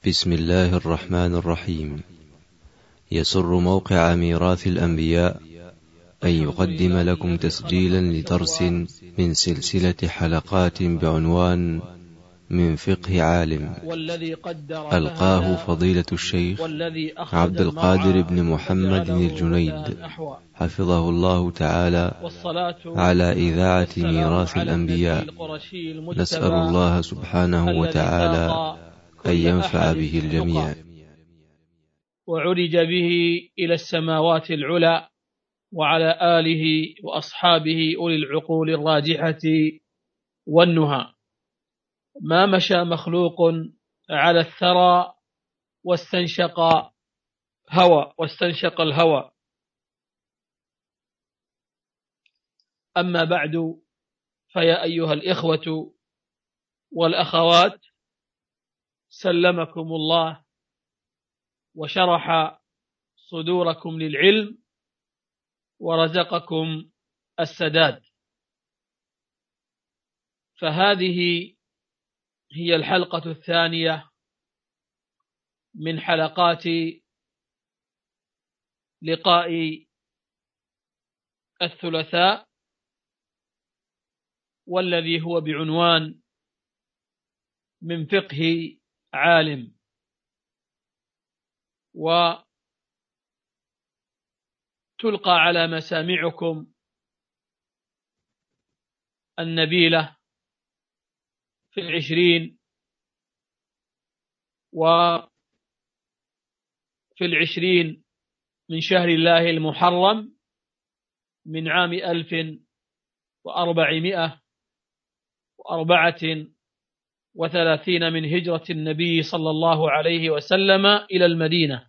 بسم الله الرحمن الرحيم. يسر موقع ميراث الأنبياء أن يقدم لكم تسجيلا لدرس من سلسلة حلقات بعنوان من فقه عالم، ألقاه فضيلة الشيخ عبد القادر بن محمد الجنيد حفظه الله تعالى على إذاعة ميراث الأنبياء. نسأل الله سبحانه وتعالى أن ينفع به الجميع. وعرج به إلى السماوات العلى وعلى آله وأصحابه أولي العقول الراجحة والنهى. ما مشى مخلوق على الثرى واستنشق الهوى. أما بعد، فيا أيها الإخوة والأخوات، سلمكم الله وشرح صدوركم للعلم ورزقكم السداد. فهذه هي الحلقة الثانية من حلقات لقاء الثلاثاء، والذي هو بعنوان من فقه عالم. وتلقى على مسامعكم النبيلة في 20 من شهر الله المحرم من عام 1434 من هجرة النبي صلى الله عليه وسلم إلى المدينة،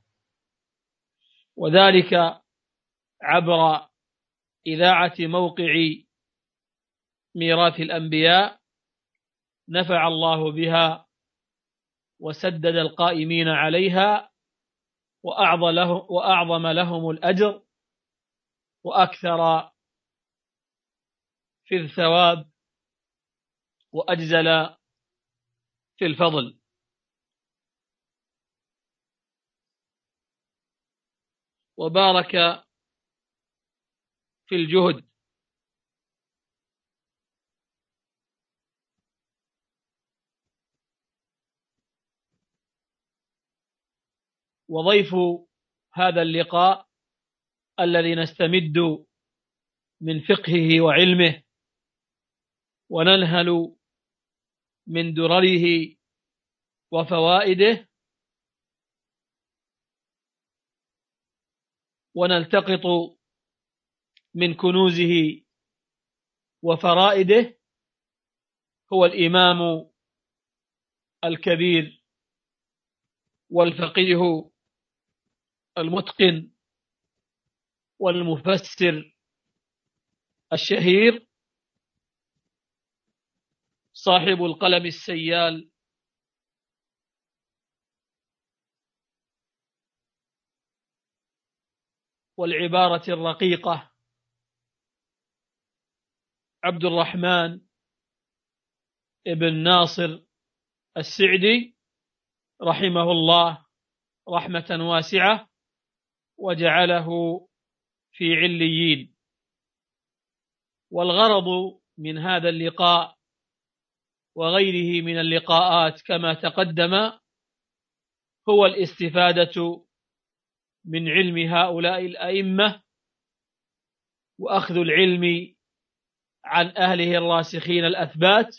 وذلك عبر إذاعة موقع ميراث الأنبياء، نفع الله بها وسدد القائمين عليها وأعظم لهم الأجر وأكثر في الثواب وأجزل في الفضل. وبارك في الجهد. وضيف هذا اللقاء الذي نستمد من فقهه وعلمه وننهل من درره وفوائده ونلتقط من كنوزه وفرائده، هو الإمام الكبير والفقيه المتقن والمفسر الشهير صاحب القلم السيال والعبارة الرقيقة، عبد الرحمن ابن ناصر السعدي رحمه الله رحمة واسعة وجعله في عليين. والغرض من هذا اللقاء وغيره من اللقاءات كما تقدم هو الاستفادة من علم هؤلاء الأئمة، وأخذ العلم عن أهله الراسخين الأثبات،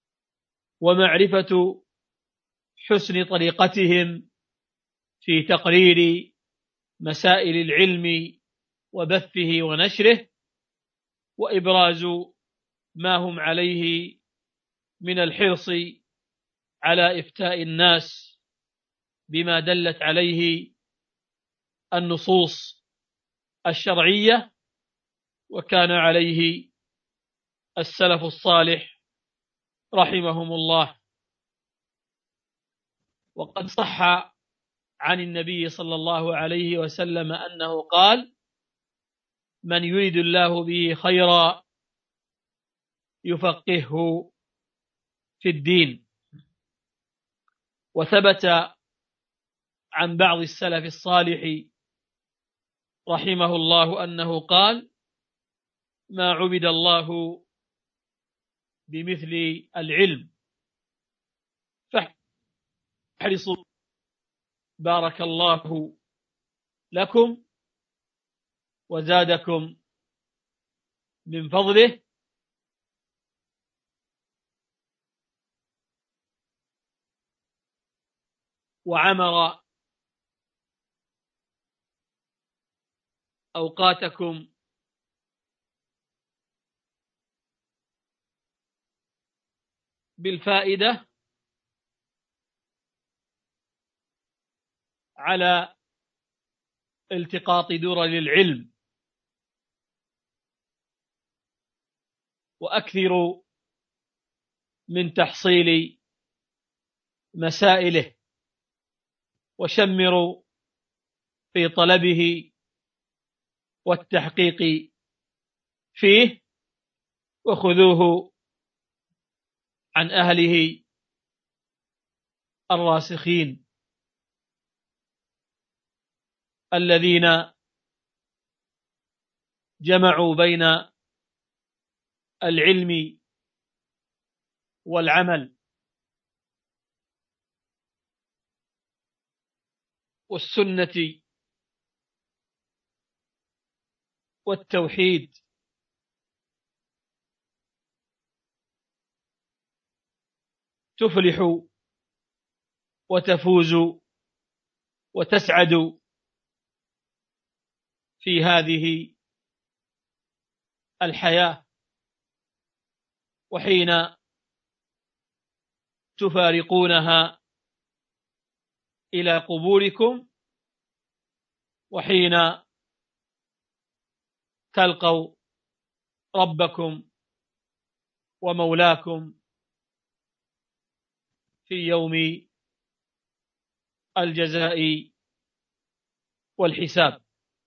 ومعرفة حسن طريقتهم في تقرير مسائل العلم وبثه ونشره، وإبراز ما هم عليه من الحرص على إفتاء الناس بما دلت عليه النصوص الشرعية وكان عليه السلف الصالح رحمهم الله. وقد صح عن النبي صلى الله عليه وسلم أنه قال: من يريد الله به خيرا يفقهه في الدين. وثبت عن بعض السلف الصالح رحمه الله أنه قال: ما عبد الله بمثل العلم فاحرصوا بارك الله لكم وزادكم من فضله وعمر أوقاتكم بالفائدة على التقاط درر العلم، وأكثروا من تحصيل مسائله، وشمروا في طلبه والتحقيق فيه، وخذوه عن أهله الراسخين الذين جمعوا بين العلم والعمل والسنة والتوحيد، تفلح وتفوز وتسعد في هذه الحياة، وحين تفارقونها إلى قبوركم، وحين تلقوا ربكم ومولاكم في يوم الجزاء والحساب.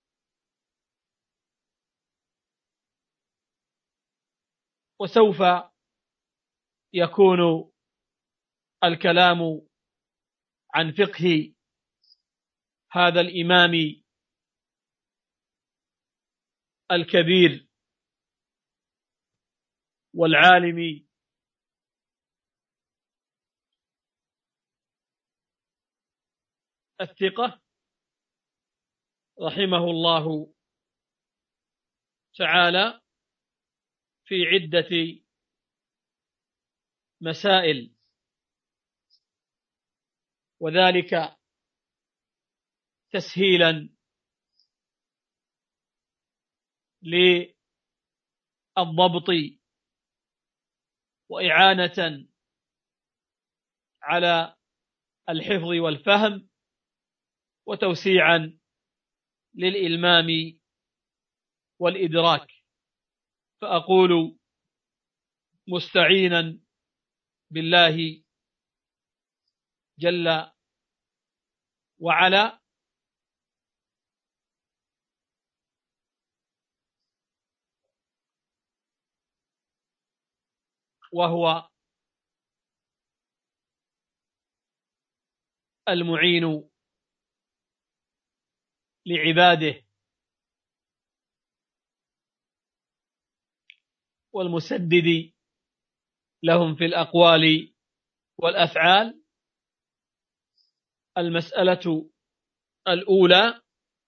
وسوف يكون الكلام عن فقه هذا الإمام الكبير والعالم الثقة رحمه الله تعالى في عدة مسائل، وذلك تسهيلا للضبط وإعانة على الحفظ والفهم، وتوسيعا للإلمام والإدراك. فأقول مستعينا بالله جل وعلا وهو المعين لعباده والمسدد لهم في الأقوال والأفعال. المسألة الأولى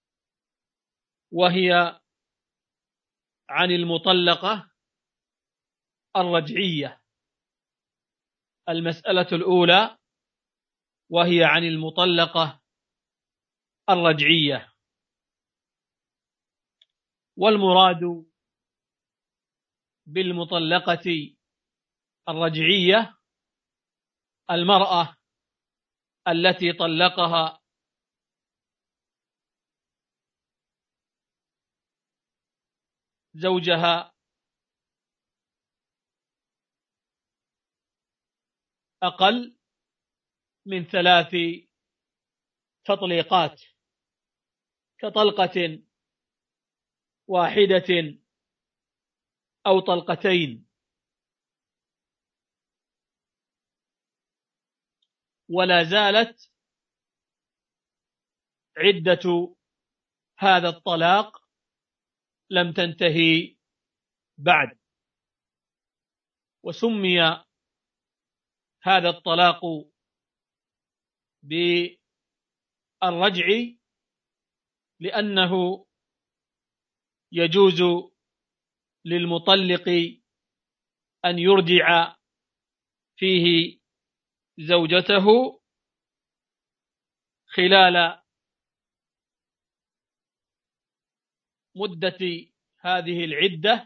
وهي عن المطلقة الرجعية. المسألة الأولى وهي عن المطلقة الرجعية. والمراد بالمطلقة الرجعية المرأة التي طلقها زوجها أقل من 3 تطليقات، كطلقة واحدة أو طلقتين، ولا زالت عدة هذا الطلاق لم تنتهي بعد. وسمي هذا الطلاق بالرجع لأنه يجوز للمطلق أن يرجع فيه زوجته خلال مدة هذه العدة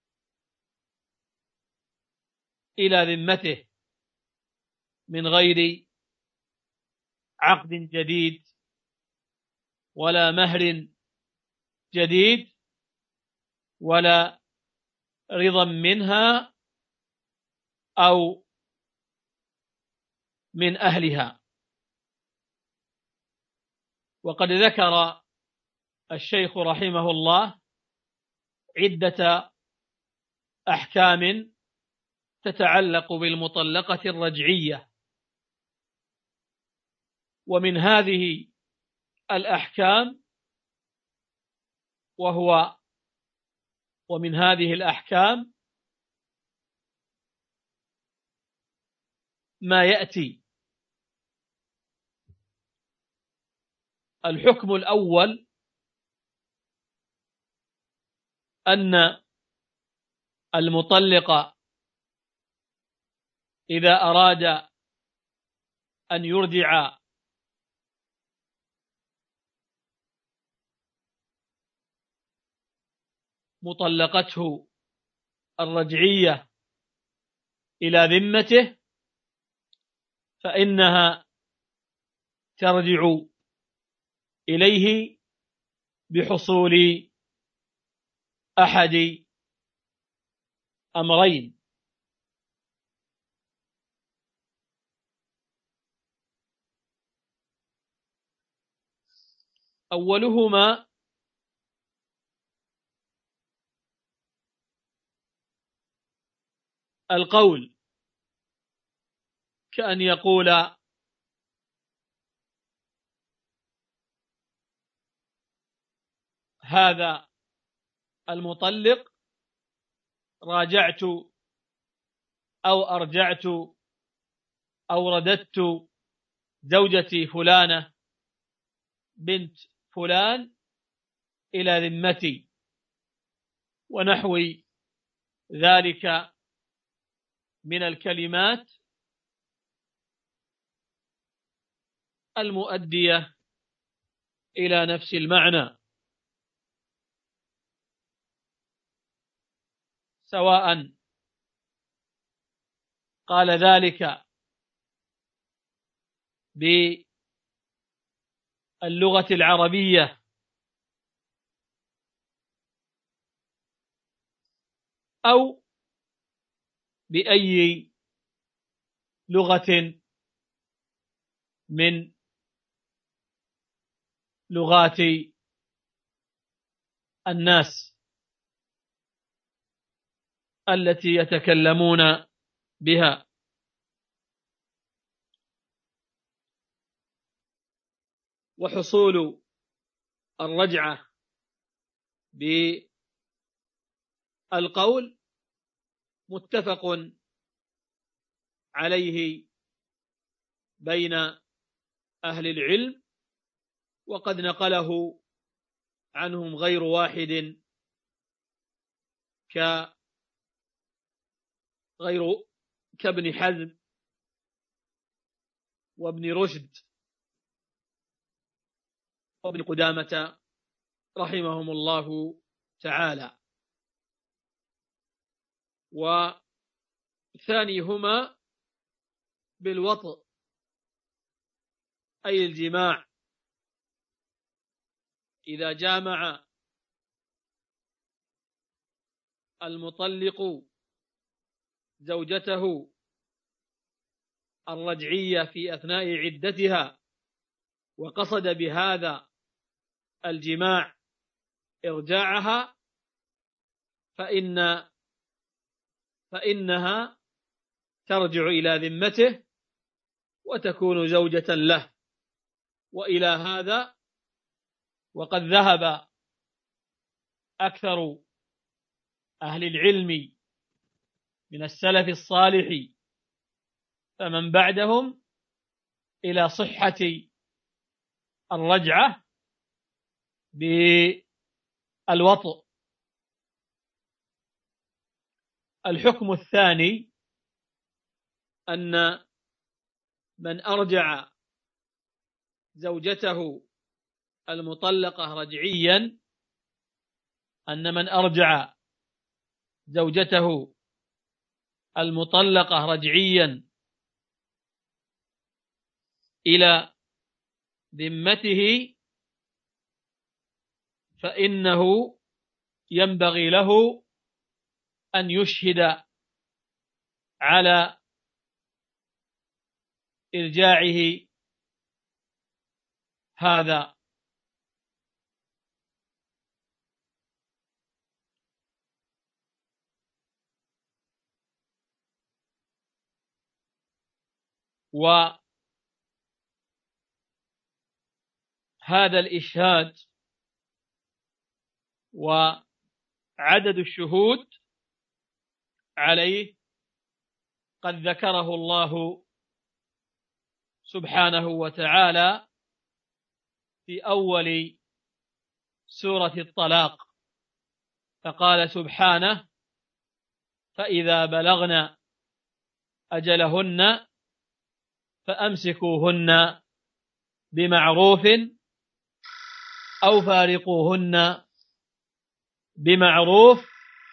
إلى ذمته من غير عقد جديد ولا مهر جديد ولا رضا منها أو من أهلها. وقد ذكر الشيخ رحمه الله عدة أحكام تتعلق بالمطلقة الرجعية، ومن هذه الأحكام ما يأتي. الحكم الأول أن المطلق إذا أراد أن يرجع مطلقته الرجعية إلى ذمته فإنها ترجع إليه بحصول أحد أمرين: أولهما القول، كأن يقول هذا المطلق راجعت أو أرجعت أو رددت زوجتي فلانة بنت فلان إلى ذمتي، ونحو ذلك من الكلمات المؤدية إلى نفس المعنى، سواء قال ذلك باللغة العربية أو بأي لغة من لغات الناس التي يتكلمون بها. وحصول الرجعة بالقول متفق عليه بين أهل العلم، وقد نقله عنهم غير واحد كابن حزم وابن رشد وابن قدامة رحمهم الله تعالى. وثانيهما بالوطء أي الجماع، إذا جامع المطلق زوجته الرجعية في أثناء عدتها وقصد بهذا الجماع إرجاعها فإنها ترجع إلى ذمته وتكون زوجة له. وإلى هذا وقد ذهب أكثر أهل العلم من السلف الصالح فمن بعدهم إلى صحة الرجعة بالوطء. الحكم الثاني أن من أرجع زوجته المطلقة رجعيا إلى ذمته فإنه ينبغي له أن يشهد على إرجاعه هذا. وهذا الإشهاد وعدد الشهود عليه قد ذكره الله سبحانه وتعالى في أول سورة الطلاق، فقال سبحانه: فإذا بلغن أجلهن فأمسكوهن بمعروف أو فارقوهن بمعروف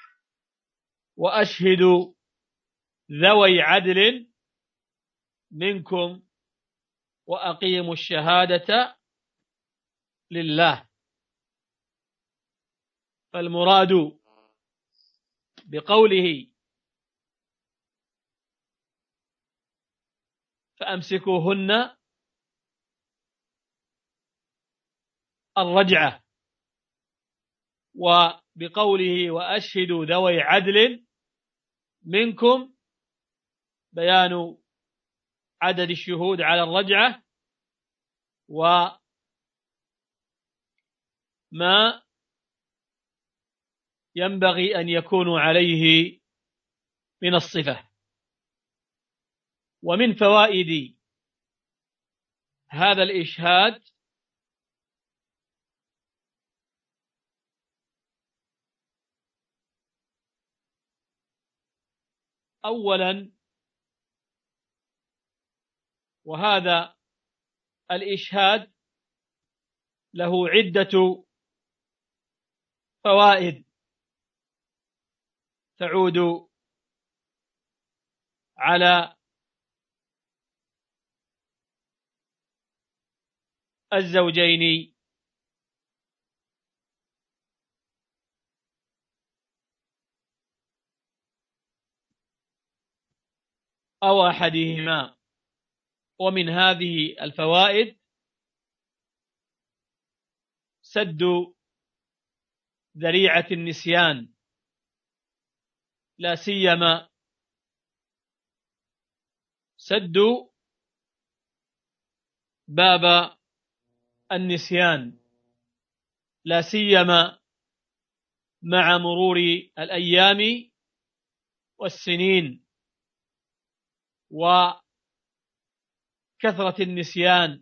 وأشهدوا ذوي عدل منكم وأقيموا الشهادة لله. فالمراد بقوله فأمسكوهن الرجعة، وبقوله وأشهدوا ذوي عدل منكم بيان عدد الشهود على الرجعة وما ينبغي أن يكونوا عليه من الصفة. ومن فوائد هذا الإشهاد أولا، وهذا الإشهاد له عدة فوائد تعود على الزوجين أو أحدهما. ومن هذه الفوائد سد ذريعة النسيان، لا سيما سد باب النسيان، لا سيما مع مرور الأيام والسنين وكثرة النسيان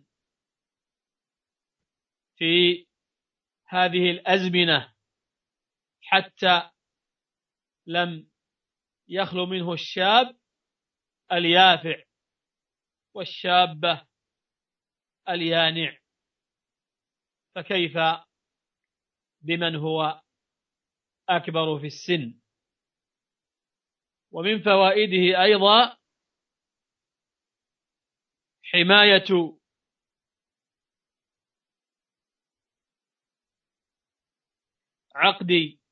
في هذه الأزمنة، حتى لم يخلو منه الشاب اليافع والشابة اليانع، فكيف بمن هو أكبر في السن. ومن فوائده أيضا حماية عقد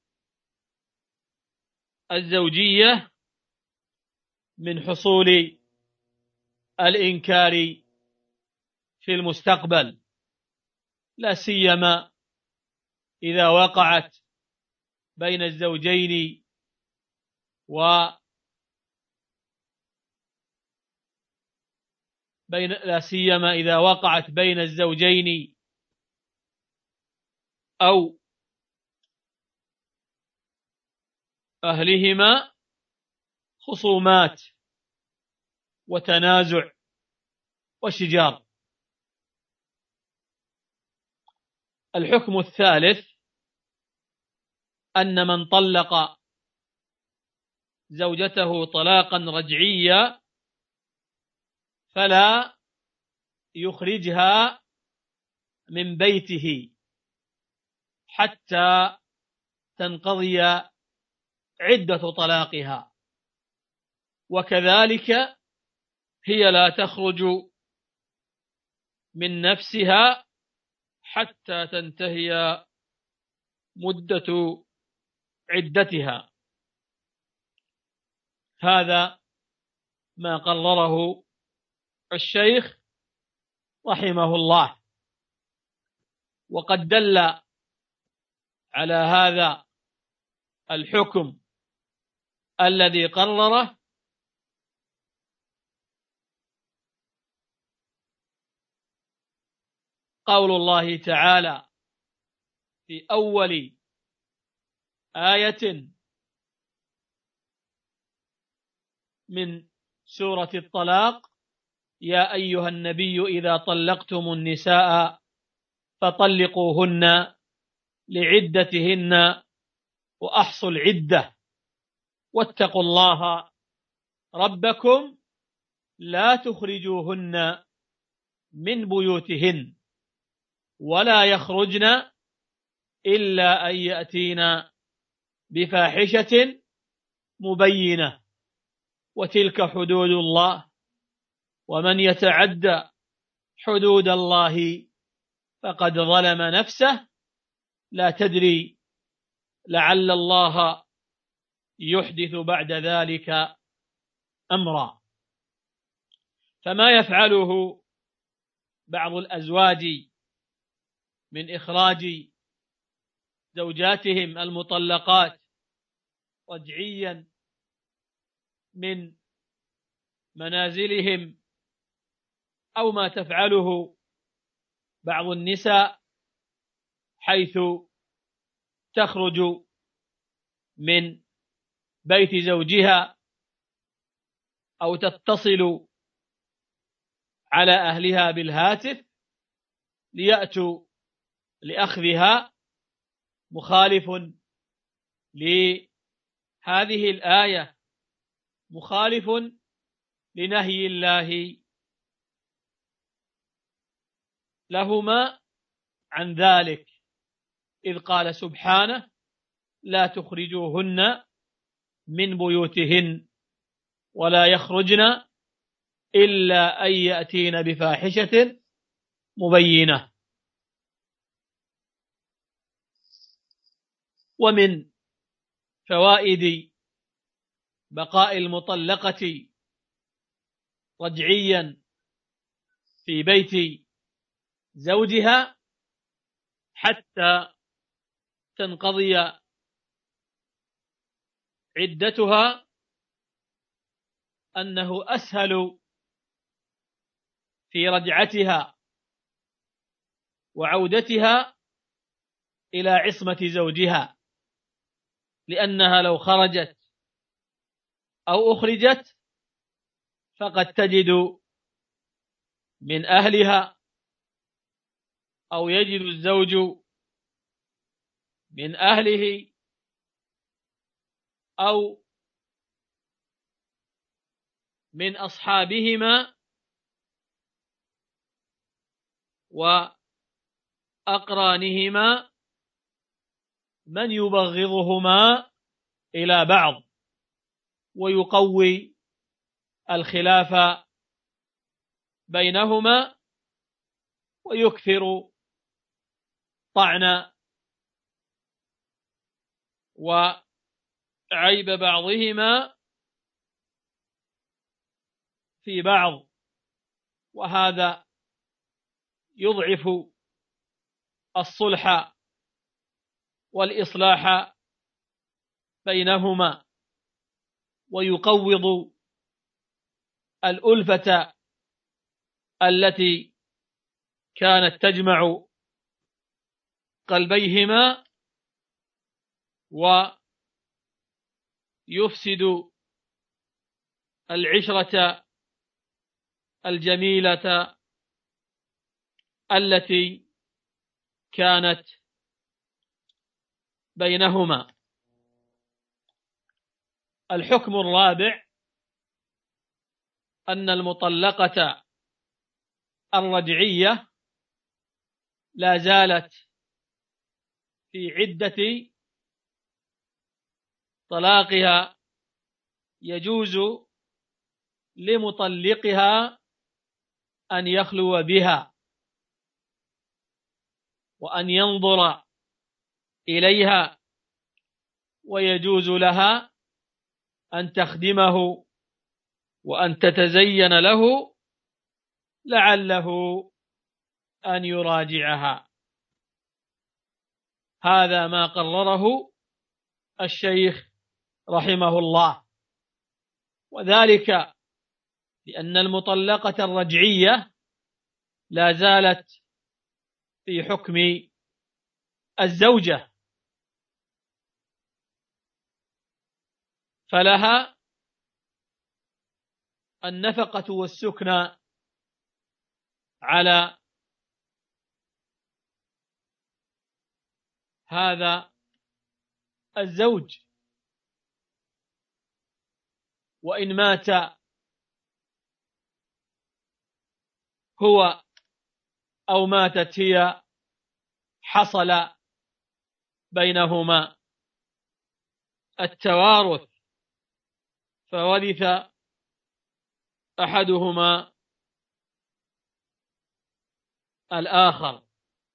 الزوجية من حصول الإنكار في المستقبل، لا سيما إذا وقعت بين الزوجين لا سيما إذا وقعت بين الزوجين أو أهلهما خصومات وتنازع وشجار. الحكم الثالث أن من طلق زوجته طلاقا رجعيا فلا يخرجها من بيته حتى تنقضي عدة طلاقها، وكذلك هي لا تخرج من نفسها حتى تنتهي مدة عدتها. هذا ما قرره الشيخ رحمه الله، وقد دل على هذا الحكم الذي قرره قول الله تعالى في أول آية من سورة الطلاق: يا أيها النبي إذا طلقتم النساء فطلقوهن لعدتهن وأحصوا العدة واتقوا الله ربكم لا تخرجوهن من بيوتهن ولا يخرجن إلا أن يأتين بفاحشة مبينة وتلك حدود الله ومن يتعدى حدود الله فقد ظلم نفسه لا تدري لعل الله يحدث بعد ذلك أمرا. فما يفعله بعض الأزواج من إخراج زوجاتهم المطلقات رجعيا من منازلهم، أو ما تفعله بعض النساء حيث تخرج من بيت زوجها أو تتصل على أهلها بالهاتف ليأتوا لأخذها، مخالف لهذه الآية، مخالف لنهي الله لهما عن ذلك، إذ قال سبحانه: لا تخرجوهن من بيوتهن ولا يخرجن إلا أن يأتين بفاحشة مبينة. ومن فوائد بقاء المطلقة رجعيا في بيت زوجها حتى تنقضي عدتها أنه أسهل في رجعتها وعودتها إلى عصمة زوجها، لأنها لو خرجت أو أخرجت فقد تجد من أهلها أو يجد الزوج من أهله أو من أصحابهما وأقرانهما من يبغضهما إلى بعض ويقوي الخلاف بينهما ويكثر طعن وعيب بعضهما في بعض، وهذا يضعف الصلح والإصلاح بينهما ويقوض الألفة التي كانت تجمع قلبيهما ويفسد العشرة الجميلة التي كانت بينهما. الحكم الرابع أن المطلقة الرجعية لا زالت في عدة طلاقها، يجوز لمطلقها أن يخلو بها وأن ينظر إليها، ويجوز لها أن تخدمه وأن تتزين له لعله أن يراجعها. هذا ما قرره الشيخ رحمه الله، وذلك لأن المطلقة الرجعية لا زالت في حكم الزوجة، فلها النفقة والسكنى على هذا الزوج، وإن مات هو أو ماتت هي حصل بينهما التوارث، فورث أحدهما الآخر.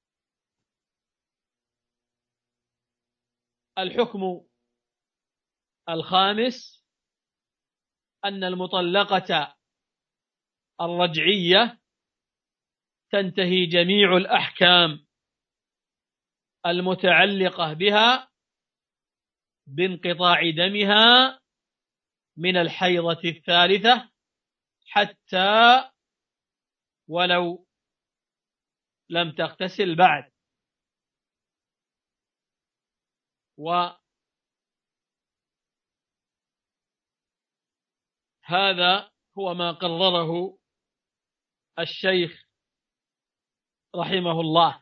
الحكم الخامس أن المطلقة الرجعية تنتهي جميع الأحكام المتعلقة بها بانقطاع دمها من الحيضة الثالثة، حتى ولو لم تغتسل بعد. وهذا هو ما قرره الشيخ رحمه الله،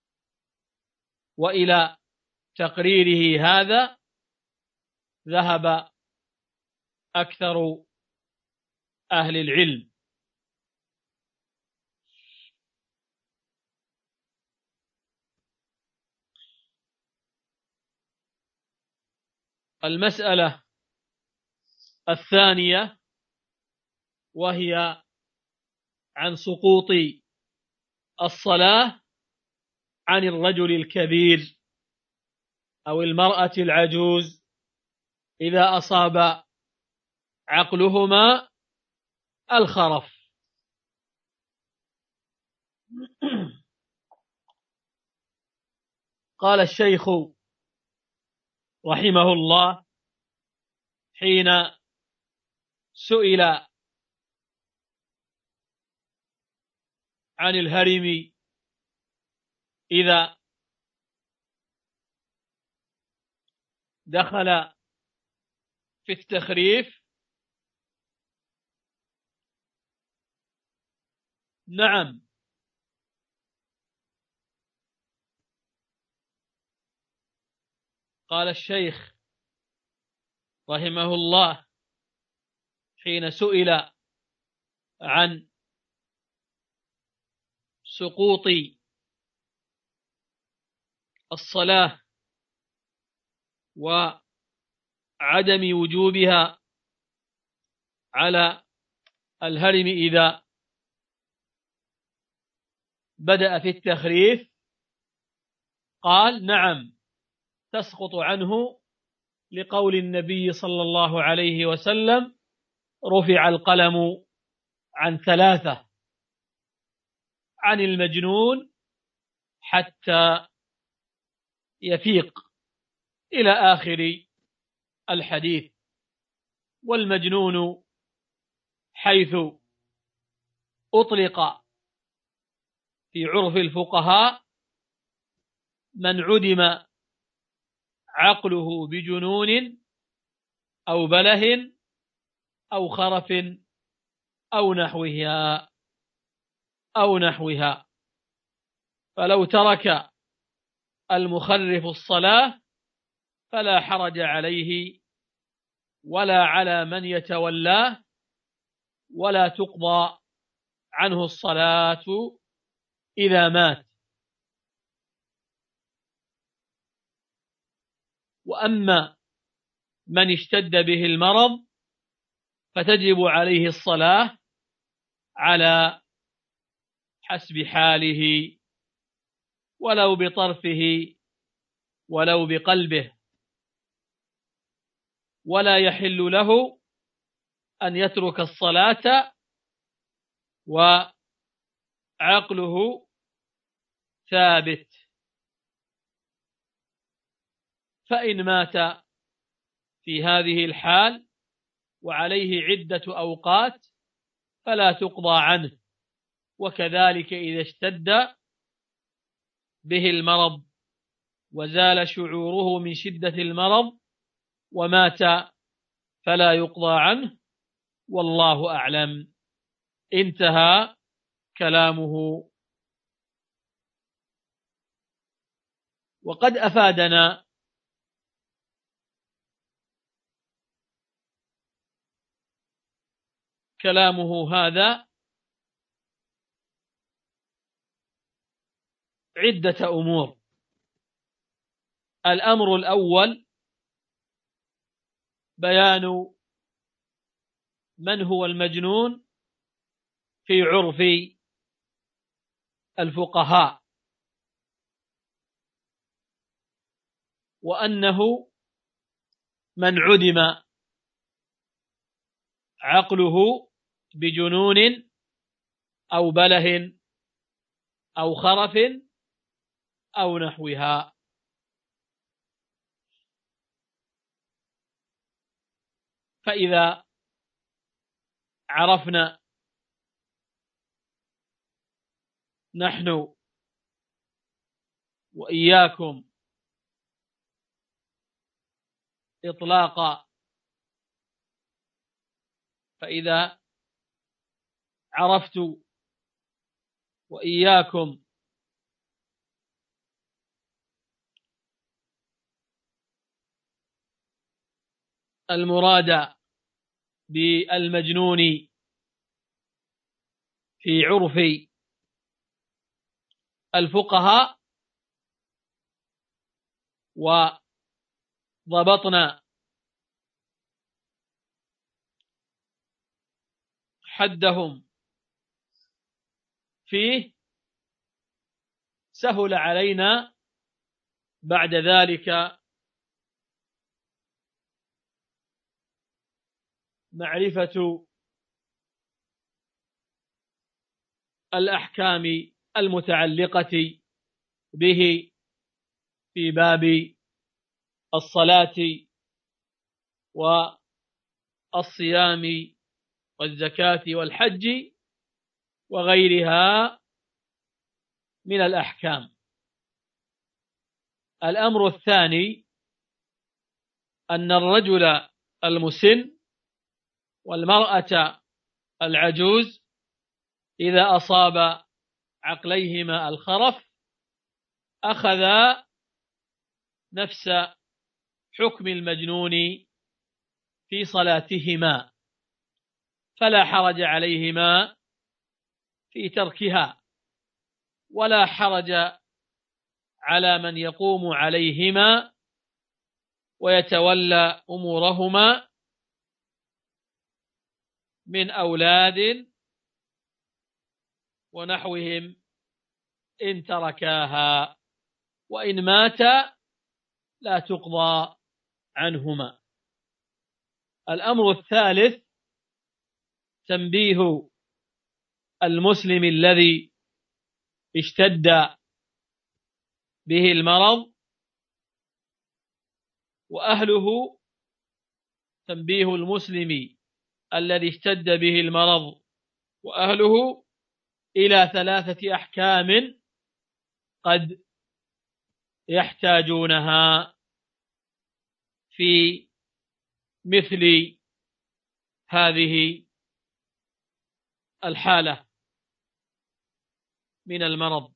وإلى تقريره هذا ذهب أكثر أهل العلم. المسألة الثانية وهي عن سقوط الصلاة عن الرجل الكبير أو المرأة العجوز إذا أصاب عقلهما الخرف. قال الشيخ رحمه الله حين سئل عن الهرم إذا دخل في التخريف: نعم، قال الشيخ رحمه الله حين سئل عن سقوط الصلاة وعدم وجوبها على الهرم إذا بدأ في التخريف، قال: نعم، تسقط عنه لقول النبي صلى الله عليه وسلم: رفع القلم عن ثلاثة، عن المجنون حتى يفيق، إلى آخر الحديث. والمجنون حيث أطلق في عرف الفقهاء من عدم عقله بجنون أو بله أو خرف أو نحوها. فلو ترك المخرف الصلاة فلا حرج عليه ولا على من يتولاه، ولا تقضى عنه الصلاة إذا مات. وأما من اشتد به المرض فتجب عليه الصلاة على حسب حاله، ولو بطرفه ولو بقلبه، ولا يحل له أن يترك الصلاة وعقله ثابت. فإن مات في هذه الحال وعليه عدة أوقات فلا تقضى عنه. وكذلك إذا اشتد به المرض وزال شعوره من شدة المرض ومات فلا يقضى عنه، والله أعلم. انتهى كلامه. وقد أفادنا كلامه هذا عدة أمور. الأمر الأول بيان من هو المجنون في عرف الفقهاء، وأنه من عدم عقله بجنون أو بله أو خرف أو نحوها. فإذا عرفنا نحن وإياكم إطلاق، فإذا عرفت وإياكم المراد بالمجنون في عرف الفقهاء وضبطنا حدهم فيه، سهل علينا بعد ذلك معرفة الأحكام المتعلقة به في باب الصلاة والصيام والزكاة والحج وغيرها من الأحكام. الأمر الثاني أن الرجل المسن والمرأة العجوز إذا أصاب عقليهما الخرف أخذا نفس حكم المجنون في صلاتهما، فلا حرج عليهما في تركها، ولا حرج على من يقوم عليهما ويتولى أمورهما من أولاد ونحوهم إن تركاها، وإن مات لا تقضى عنهما. الأمر الثالث تنبيه المسلم الذي اشتد به المرض وأهله، تنبيه المسلم الذي اشتد به المرض وأهله إلى 3 أحكام قد يحتاجونها في مثل هذه الحالة من المرض.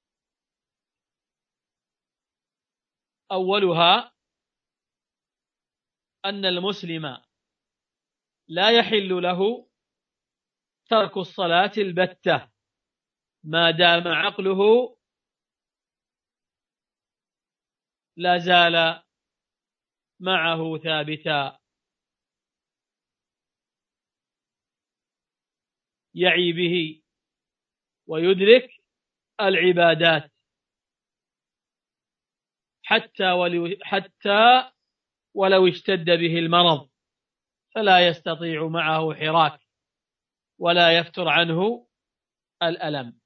أولها أن المسلم لا يحل له ترك الصلاة البتة ما دام عقله لا زال معه ثابتا، يعي به ويدرك العبادات حتى ولو اشتد به المرض، فلا يستطيع معه حراك ولا يفتر عنه الألم.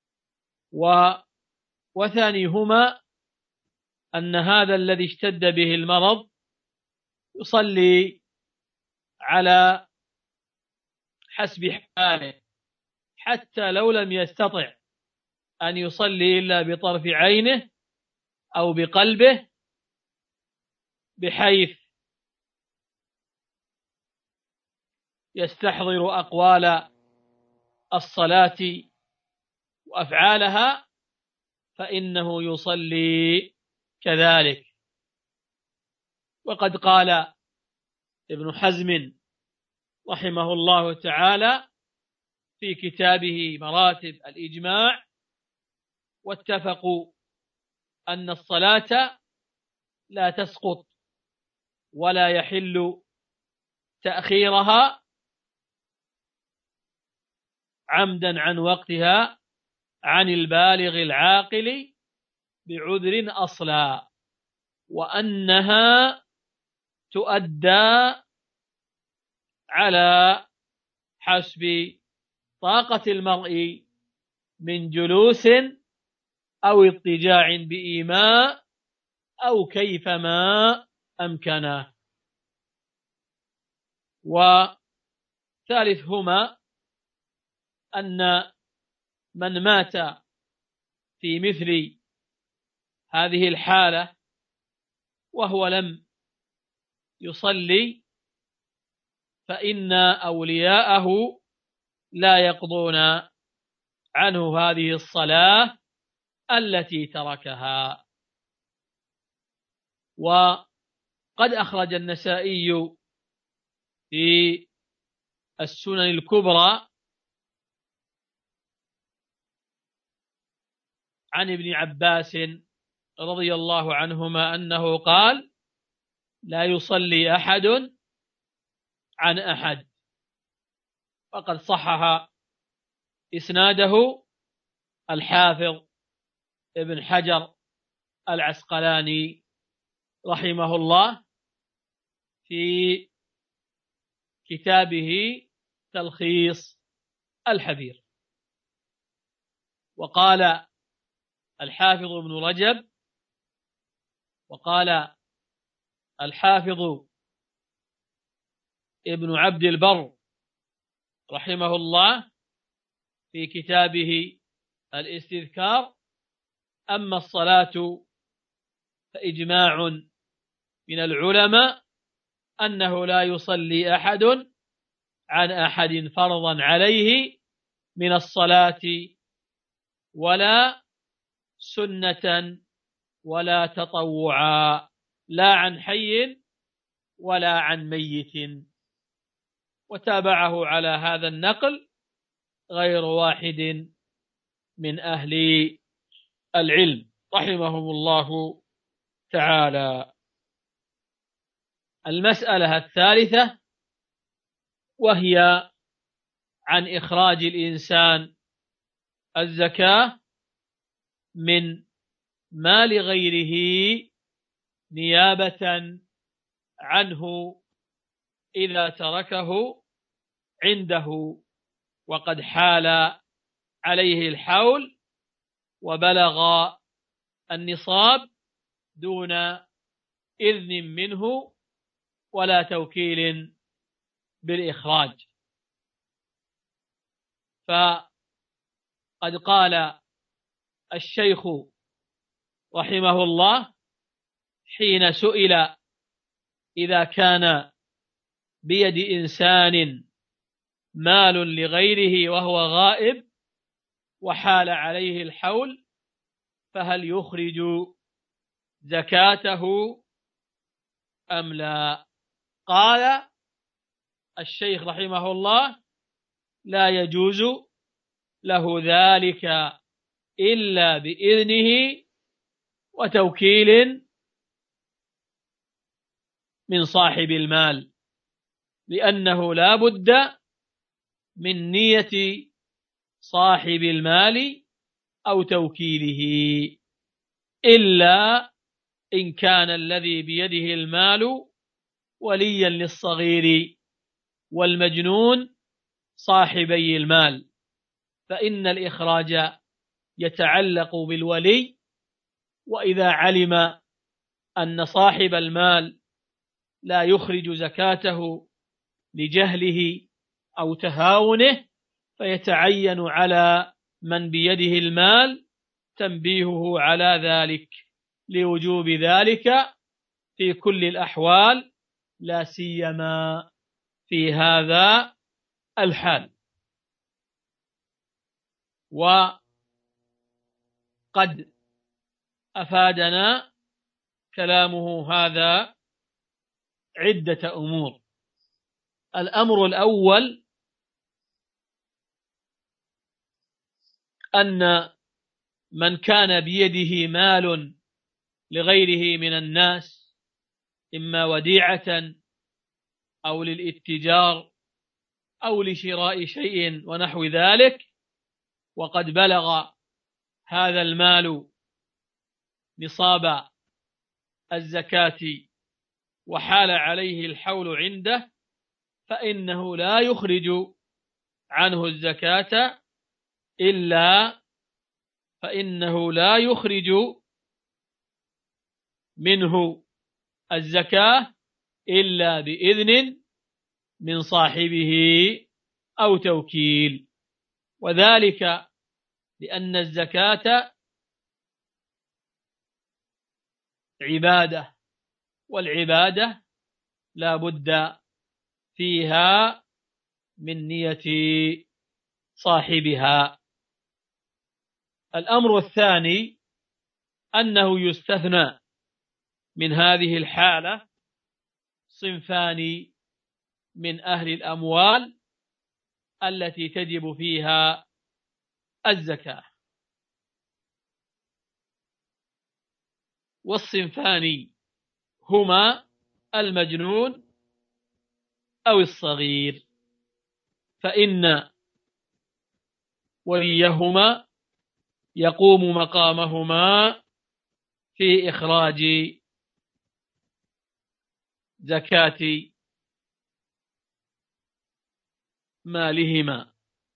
وثانيهما أن هذا الذي اشتد به المرض يصلي على حسب حاله، حتى لو لم يستطع أن يصلي إلا بطرف عينه أو بقلبه، بحيث يستحضر أقوال الصلاة وأفعالها، فإنه يصلي كذلك. وقد قال ابن حزم رحمه الله تعالى في كتابه مراتب الإجماع: واتفقوا أن الصلاة لا تسقط ولا يحل تأخيرها عمدا عن وقتها عن البالغ العاقل بعذر أصلا، وأنها تؤدى على حسب طاقة المرء من جلوس أو اضطجاع بإيماء أو كيفما أمكنه. وثالثهما أن من مات في مثل هذه الحالة وهو لم يصلي، فإن أولياءه لا يقضون عنه هذه الصلاة التي تركها. وقد أخرج النسائي في السنن الكبرى عن ابن عباس رضي الله عنهما أنه قال: لا يصلي أحد عن أحد. وقد صحح إسناده الحافظ ابن حجر العسقلاني رحمه الله في كتابه تلخيص الحبير. وقال الحافظ ابن رجب وقال الحافظ ابن عبد البر رحمه الله في كتابه الاستذكار: أما الصلاة فإجماع من العلماء أنه لا يصلي أحد عن أحد فرضا عليه من الصلاة ولا سنة ولا تطوعا، لا عن حي ولا عن ميت. وتابعه على هذا النقل غير واحد من أهل العلم رحمهم الله تعالى. المسألة الثالثة وهي عن إخراج الإنسان الزكاة من مال غيره نيابة عنه إذا تركه عنده وقد حال عليه الحول وبلغ النصاب دون إذن منه ولا توكيل بالإخراج. فقد قال الشيخ رحمه الله حين سئل إذا كان بيد إنسان مال لغيره وهو غائب وحال عليه الحول فهل يخرج زكاته أم لا؟ قال الشيخ رحمه الله لا يجوز له ذلك إلا بإذنه وتوكيل من صاحب المال، لأنه لا بد من نية صاحب المال أو توكيله، إلا إن كان الذي بيده المال وليا للصغير والمجنون صاحبي المال، فإن الإخراج يتعلق بالولي، وإذا علم أن صاحب المال لا يخرج زكاته لجهله أو تهاونه فيتعين على من بيده المال تنبيهه على ذلك لوجوب ذلك في كل الأحوال، لا سيما في هذا الحال. وقد أفادنا كلامه هذا عدة أمور. الأمر الأول أن من كان بيده مال لغيره من الناس إما وديعة أو للاتجار أو لشراء شيء ونحو ذلك، وقد بلغ هذا المال نصاب الزكاة وحال عليه الحول عنده، فإنه لا يخرج عنه الزكاة فإنه لا يخرج منه الزكاة إلا بإذن من صاحبه أو توكيل، وذلك لأن الزكاة عبادة، والعبادة لا بد فيها من نية صاحبها. الأمر الثاني أنه يستثنى من هذه الحالة صنفان من أهل الأموال التي تجب فيها الزكاة، والصنفان هما المجنون أو الصغير، فإن وليهما يقوم مقامهما في إخراج زكاة مالهما.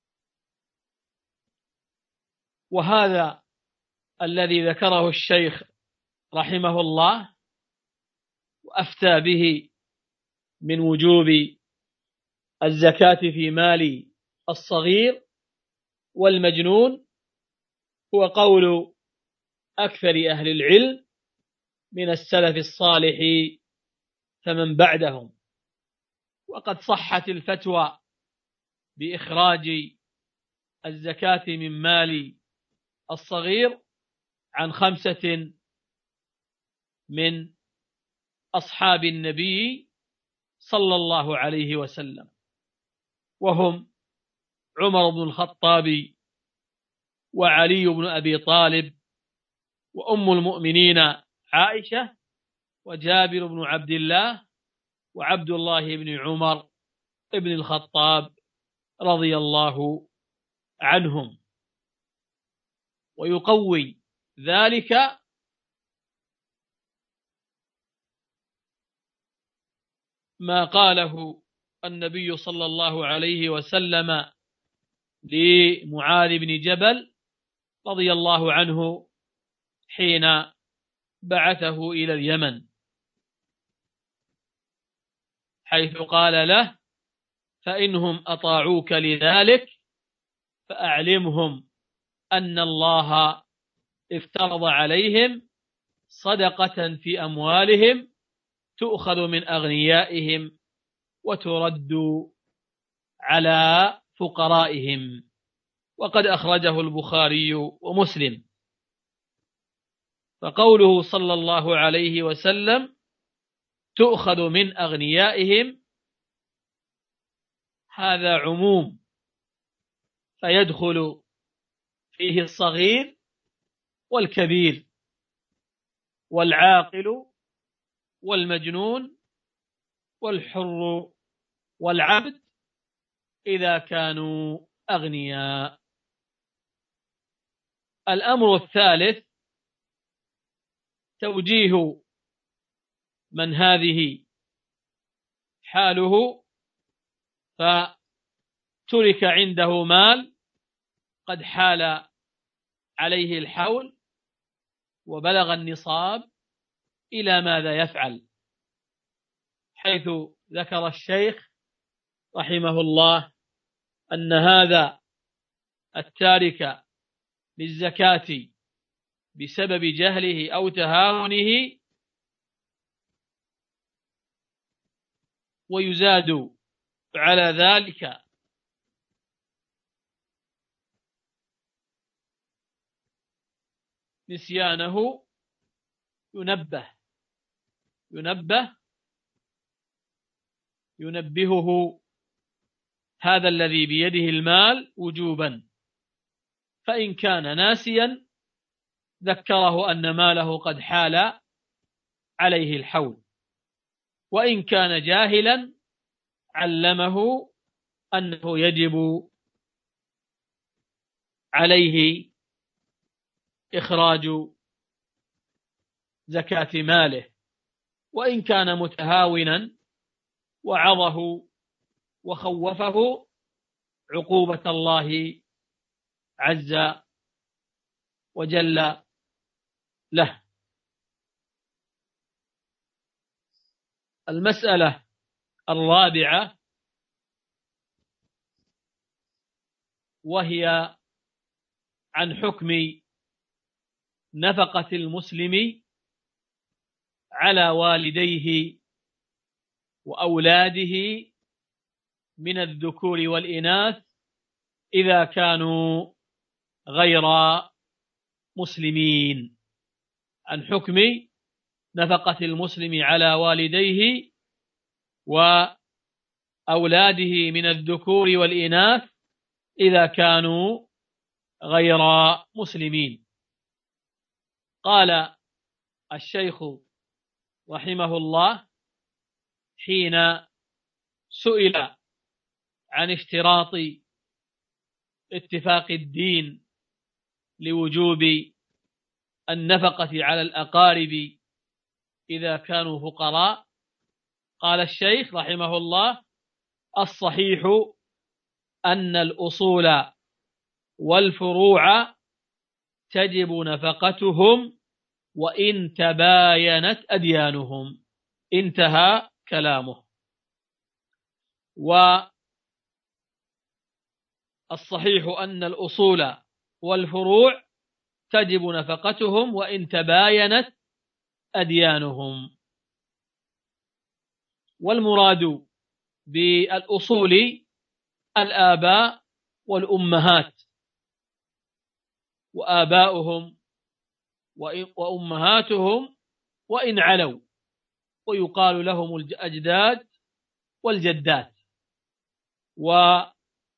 وهذا الذي ذكره الشيخ رحمه الله وأفتى به من وجوب الزكاة في مال الصغير والمجنون هو قول أكثر أهل العلم من السلف الصالح فمن بعدهم، وقد صحت الفتوى بإخراج الزكاة من مال الصغير عن 5 من أصحاب النبي صلى الله عليه وسلم، وهم عمر بن الخطاب وعلي بن أبي طالب وأم المؤمنين عائشة وجابر بن عبد الله وعبد الله بن عمر بن الخطاب رضي الله عنهم. ويقوي ذلك ما قاله النبي صلى الله عليه وسلم لمعاذ بن جبل رضي الله عنه حين بعثه إلى اليمن، حيث قال له: فإنهم أطاعوك لذلك فأعلمهم أن الله افترض عليهم صدقة في أموالهم تؤخذ من أغنيائهم وترد على فقرائهم. وقد أخرجه البخاري ومسلم. فقوله صلى الله عليه وسلم تؤخذ من أغنيائهم هذا عموم، فيدخل فيه الصغير والكبير والعاقل والمجنون والحر والعبد إذا كانوا أغنياء. الأمر الثالث توجيه من هذه حاله فترك عنده مال قد حال عليه الحول وبلغ النصاب، إلى ماذا يفعل؟ حيث ذكر الشيخ رحمه الله أن هذا التارك للزكاة بسبب جهله أو تهاونه ويزاد على ذلك نسيانه ينبهه هذا الذي بيده المال وجوبا، فإن كان ناسيا ذكره أن ماله قد حال عليه الحول، وإن كان جاهلا علمه أنه يجب عليه إخراج زكاة ماله، وإن كان متهاونا وعظه وخوفه عقوبة الله عز وجل له. المسألة الرابعة وهي عن حكم نفقة المسلم على والديه وأولاده من الذكور والإناث إذا كانوا غير مسلمين. عن حكم نفقة المسلم على والديه وأولاده من الذكور والإناث إذا كانوا غير مسلمين. قال الشيخ رحمه الله حين سئل عن اشتراط اتفاق الدين لوجوب النفقة على الأقارب إذا كانوا فقراء، قال الشيخ رحمه الله الصحيح أن الأصول والفروع تجب نفقتهم وإن تباينت أديانهم. انتهى كلامه. والصحيح أن الأصول والفروع تجب نفقتهم وإن تباينت أديانهم. والمراد بالأصول الآباء والأمهات، وآباؤهم وأمهاتهم وإن علوا، ويقال لهم الأجداد والجدات. وسموا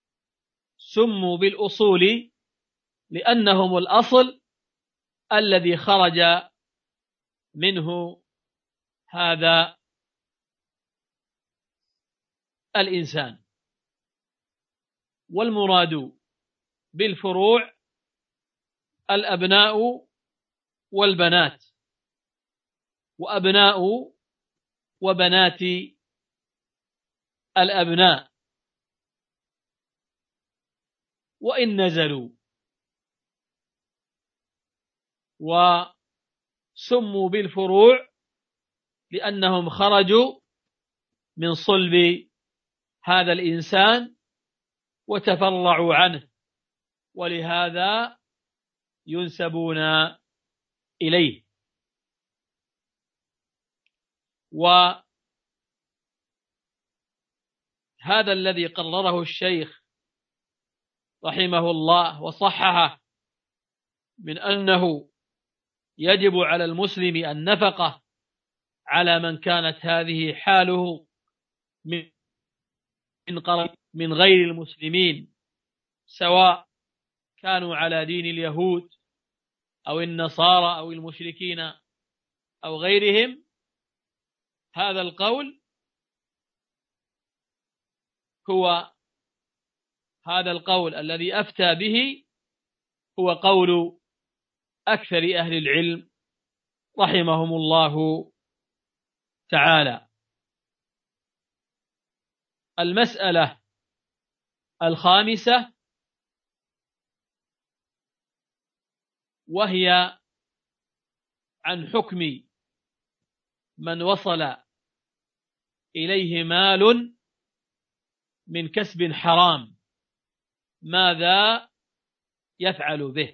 بالأصول لأنهم الأصل الذي خرج منه هذا الإنسان. والمراد بالفروع الأبناء والبنات، وأبناء وبنات الأبناء وإن نزلوا. وسموا بالفروع لأنهم خرجوا من صلب هذا الإنسان وتفرعوا عنه، ولهذا ينسبون إليه. وهذا الذي قرره الشيخ رحمه الله وصححه من أنه يجب على المسلم النفقة على من كانت هذه حاله من غير المسلمين، سواء كانوا على دين اليهود أو النصارى أو المشركين أو غيرهم. هذا القول هو هذا القول الذي أفتى به هو قول أكثر أهل العلم رحمهم الله تعالى. المسألة الخامسة وهي عن حكم من وصل إليه مال من كسب حرام، ماذا يفعل به؟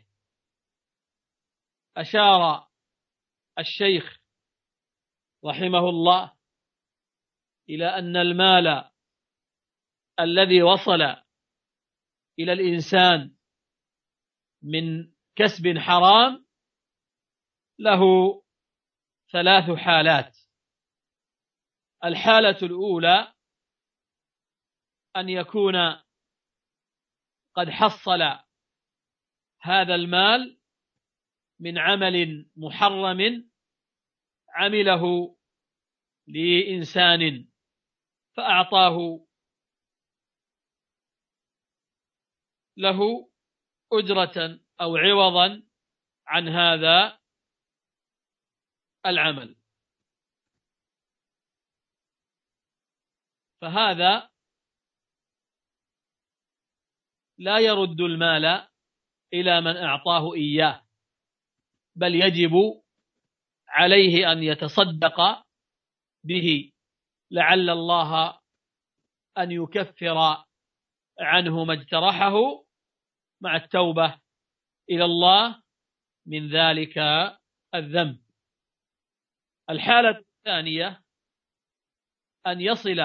أشار الشيخ رحمه الله إلى أن المال الذي وصل إلى الإنسان من كسب حرام له ثلاث حالات. الحالة الأولى أن يكون قد حصل هذا المال من عمل محرم عمله لإنسان فأعطاه له أجرة أو عوضا عن هذا العمل، فهذا لا يرد المال إلى من أعطاه إياه، بل يجب عليه أن يتصدق به لعل الله أن يكفر عنه ما اجترحه مع التوبة إلى الله من ذلك الذنب. الحالة الثانية أن يصل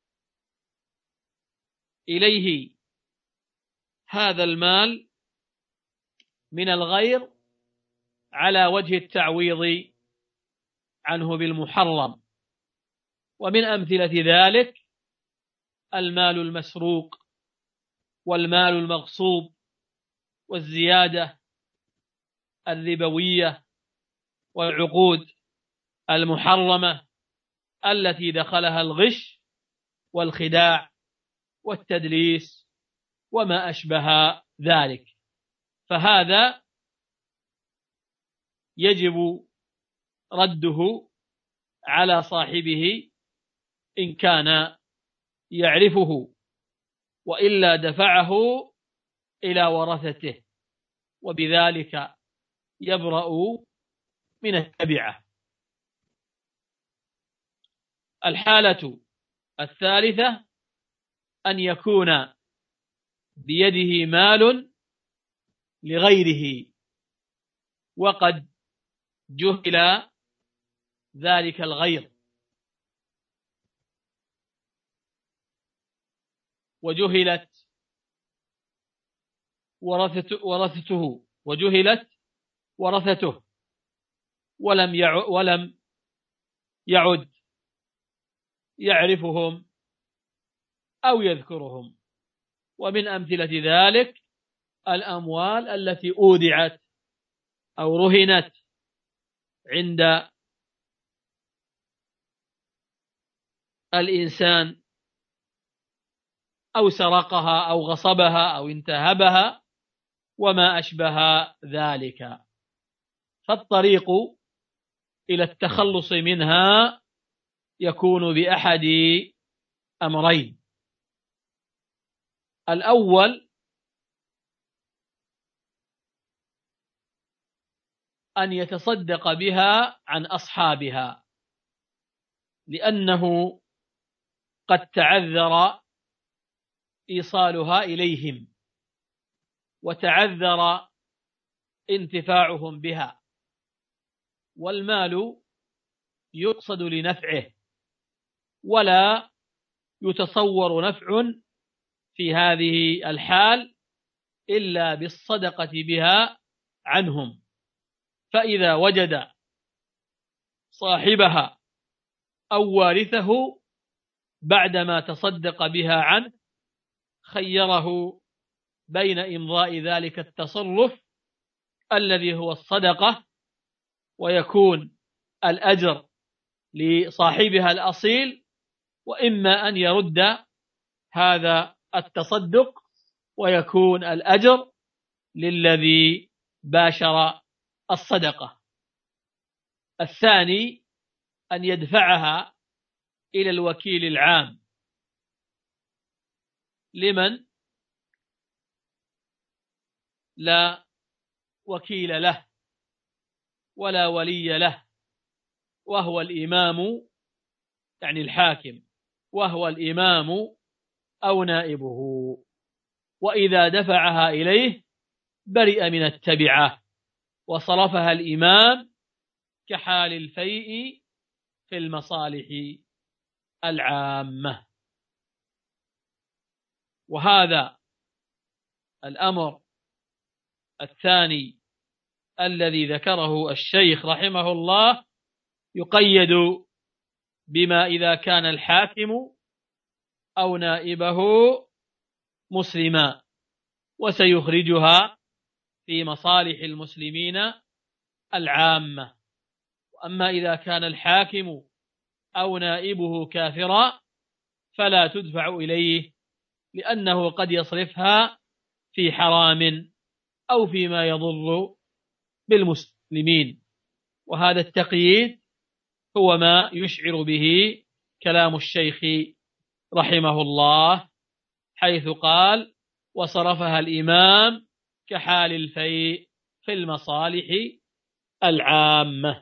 إليه هذا المال من الغير على وجه التعويض عنه بالمحرم، ومن أمثلة ذلك المال المسروق والمال المغصوب والزيادة الربوية والعقود المحرمة التي دخلها الغش والخداع والتدليس وما أشبه ذلك، فهذا يجب رده على صاحبه إن كان يعرفه، وإلا دفعه إلى ورثته وبذلك يبرأ من التبعة. الحالة الثالثة أن يكون بيده مال لغيره وقد جهل ذلك الغير وجهلت ورثته ولم يعد يعرفهم أو يذكرهم. ومن أمثلة ذلك الأموال التي أودعت أو رهنت عند الإنسان أو سرقها أو غصبها أو انتهبها وما أشبه ذلك، فالطريق إلى التخلص منها يكون بأحد أمرين: الأول أن يتصدق بها عن أصحابها، لأنه قد تعذر إيصالها إليهم وتعذر انتفاعهم بها، والمال يقصد لنفعه ولا يتصور نفع في هذه الحال إلا بالصدقة بها عنهم. فإذا وجد صاحبها أو وارثه بعدما تصدق بها عنه خيره بين إمضاء ذلك التصرف الذي هو الصدقة ويكون الأجر لصاحبها الأصيل، وإما أن يرد هذا التصدق ويكون الأجر للذي باشر الصدقة. الثاني أن يدفعها إلى الوكيل العام لمن لا وكيل له ولا ولي له، وهو الإمام، يعني الحاكم، وهو الإمام أو نائبه. وإذا دفعها إليه برئ من التبعة وصرفها الإمام كحال الفيء في المصالح العامة. وهذا الأمر الثاني الذي ذكره الشيخ رحمه الله يقيد بما إذا كان الحاكم أو نائبه مسلما، وسيخرجها في مصالح المسلمين العامة. وأما إذا كان الحاكم أو نائبه كافرا فلا تدفع إليه، لأنه قد يصرفها في حرام أو فيما يضر بالمسلمين. وهذا التقييد هو ما يشعر به كلام الشيخ رحمه الله، حيث قال: وصرفها الإمام كحال الفيء في المصالح العامة.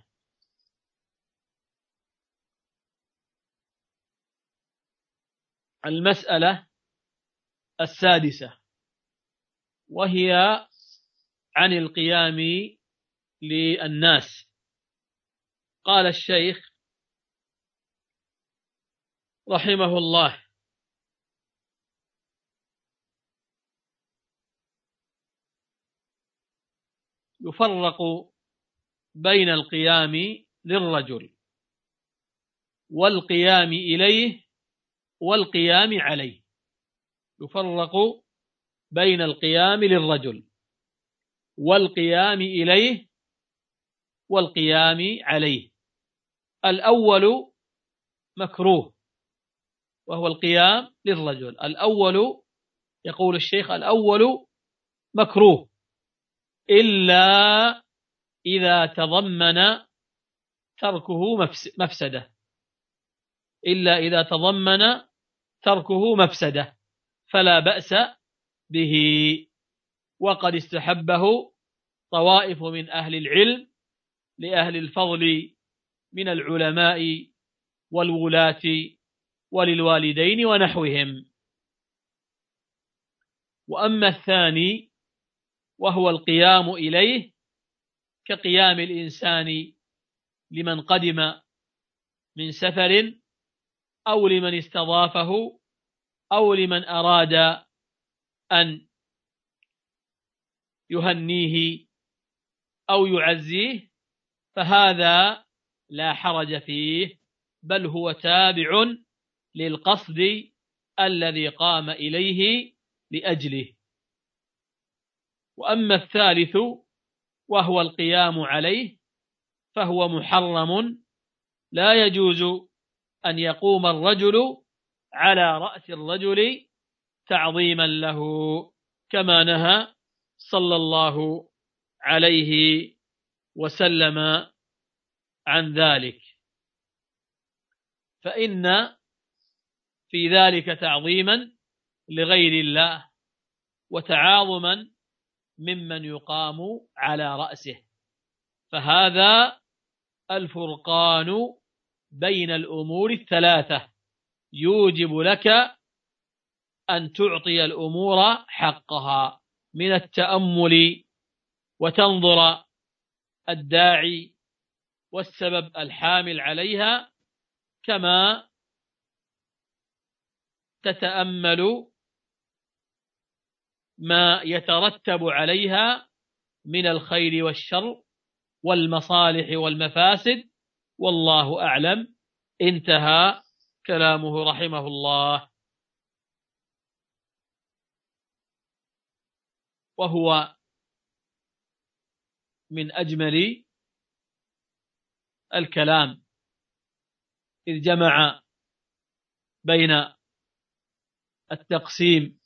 المسألة السادسة وهي عن القيام للناس. قال الشيخ رحمه الله: يفرق بين القيام للرجل والقيام إليه والقيام عليه. يفرق بين القيام للرجل والقيام إليه والقيام عليه. الأول مكروه وهو القيام للرجل. الأول، يقول الشيخ، الأول مكروه إلا إذا تضمن تركه مفسدة، إلا إذا تضمن تركه مفسدة فلا بأس به. وقد استحبه طوائف من أهل العلم لأهل الفضل من العلماء والولاة وللوالدين ونحوهم. وأما الثاني وهو القيام إليه كقيام الإنسان لمن قدم من سفر أو لمن استضافه أو لمن أراد أن يهنيه أو يعزيه، فهذا لا حرج فيه، بل هو تابع للقصد الذي قام إليه لأجله. وأما الثالث وهو القيام عليه فهو محرم، لا يجوز أن يقوم الرجل على رأس الرجل تعظيما له، كما نهى صلى الله عليه وسلم عن ذلك، فإن في ذلك تعظيما لغير الله وتعاظما ممن يقام على رأسه. فهذا الفرقان بين الأمور الثلاثة يوجب لك أن تعطي الأمور حقها من التأمل وتنظر الداعي والسبب الحامل عليها، كما تتأمل ما يترتب عليها من الخير والشر والمصالح والمفاسد، والله أعلم. انتهى كلامه رحمه الله. وهو من أجمل الكلام، إذ جمع بين التقسيم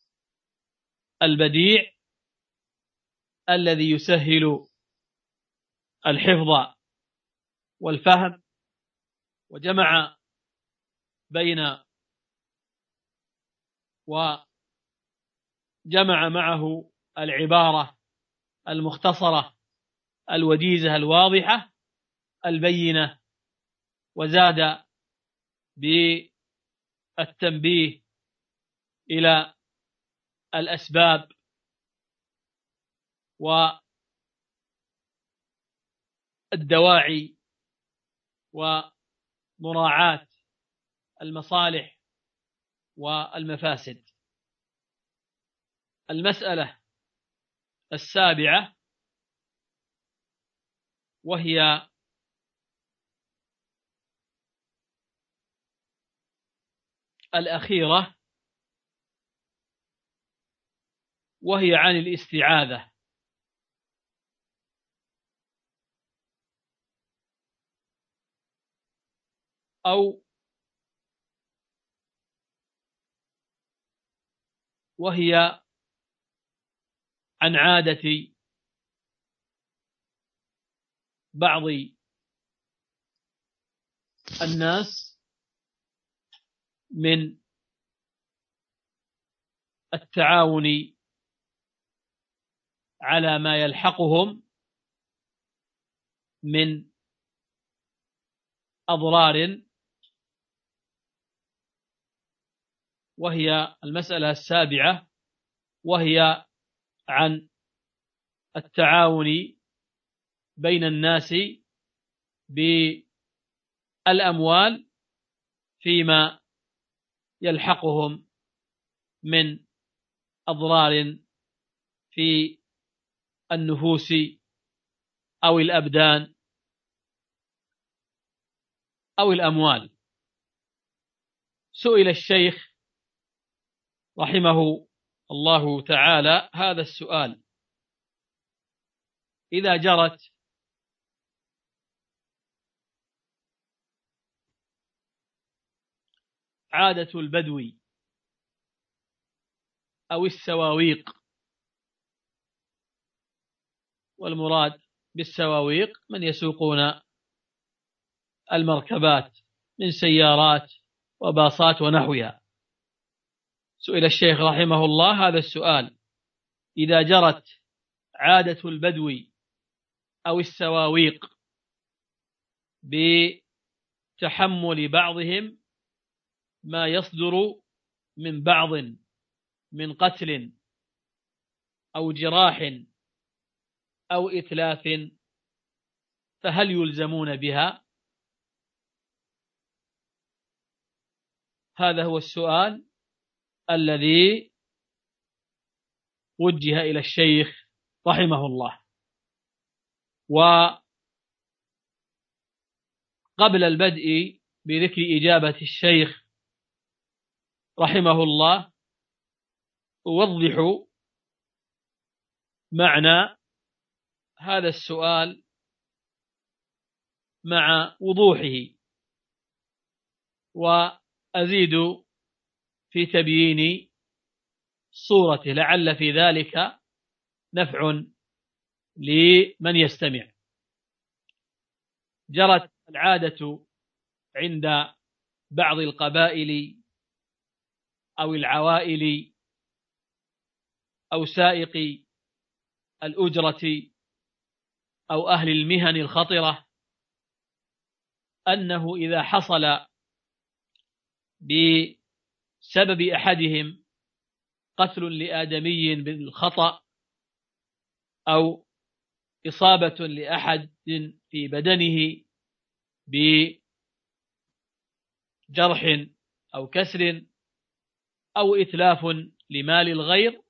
البديع الذي يسهل الحفظ والفهم، وجمع معه العبارة المختصرة الوجيزة الواضحة البينة، وزاد بالتنبيه إلى الأسباب والدواعي ومراعاة المصالح والمفاسد. المسألة 7، وهي الأخيرة، وهي عن الاستعاذة. وهي عن عادة بعض الناس من التعاون على ما يلحقهم من أضرار. وهي المسألة 7، وهي عن التعاون بين الناس بالأموال فيما يلحقهم من أضرار في النفوس أو الأبدان أو الأموال. سئل الشيخ رحمه الله تعالى هذا السؤال: إذا جرت عادة البدو أو السواويق، والمراد بالسواويق من يسوقون المركبات من سيارات وباصات ونحوها، سئل الشيخ رحمه الله هذا السؤال: إذا جرت عادة البدو أو السواويق بتحمل بعضهم ما يصدر من بعض من قتل أو جراح أو إتلاف، فهل يلزمون بها؟ هذا هو السؤال الذي وجه إلى الشيخ رحمه الله. وقبل البدء بذكر إجابة الشيخ رحمه الله أوضح معنى هذا السؤال مع وضوحه، وأزيد في تبيين صورته لعل في ذلك نفع لمن يستمع. جرت العادة عند بعض القبائل أو العوائل أو سائق الأجرة أو أهل المهن الخطرة أنه إذا حصل بسبب أحدهم قتل لآدمي بالخطأ أو إصابة لأحد في بدنه بجرح أو كسر، أو إتلاف لمال الغير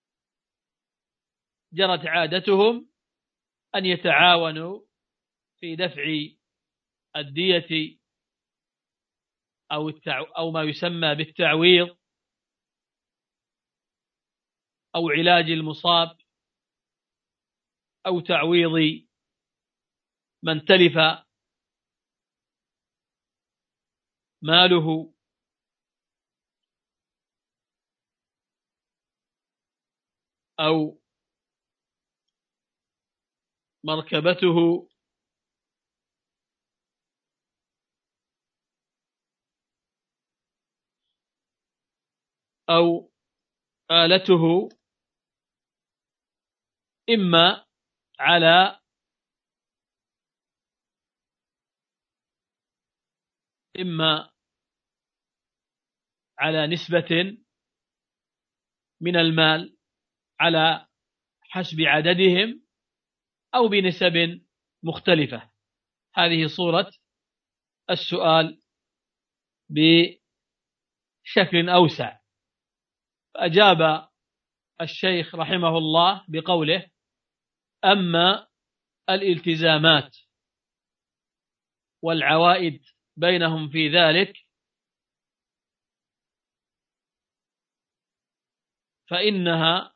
جرت عادتهم أن يتعاونوا في دفع الدية أو ما يسمى بالتعويض أو علاج المصاب أو تعويض من تلف ماله أو مركبته أو آلته، إما على نسبة من المال على حسب عددهم أو بنسب مختلفة. هذه صورة السؤال بشكل أوسع. فأجاب الشيخ رحمه الله بقوله: أما الالتزامات والعوائد بينهم في ذلك فإنها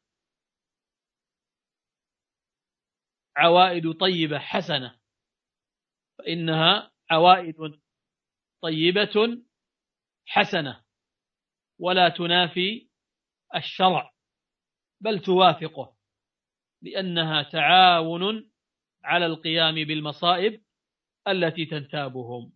عوائد طيبة حسنة، فإنها عوائد طيبة حسنة ولا تنافي الشرع بل توافقه، لأنها تعاون على القيام بالمصائب التي تنتابهم.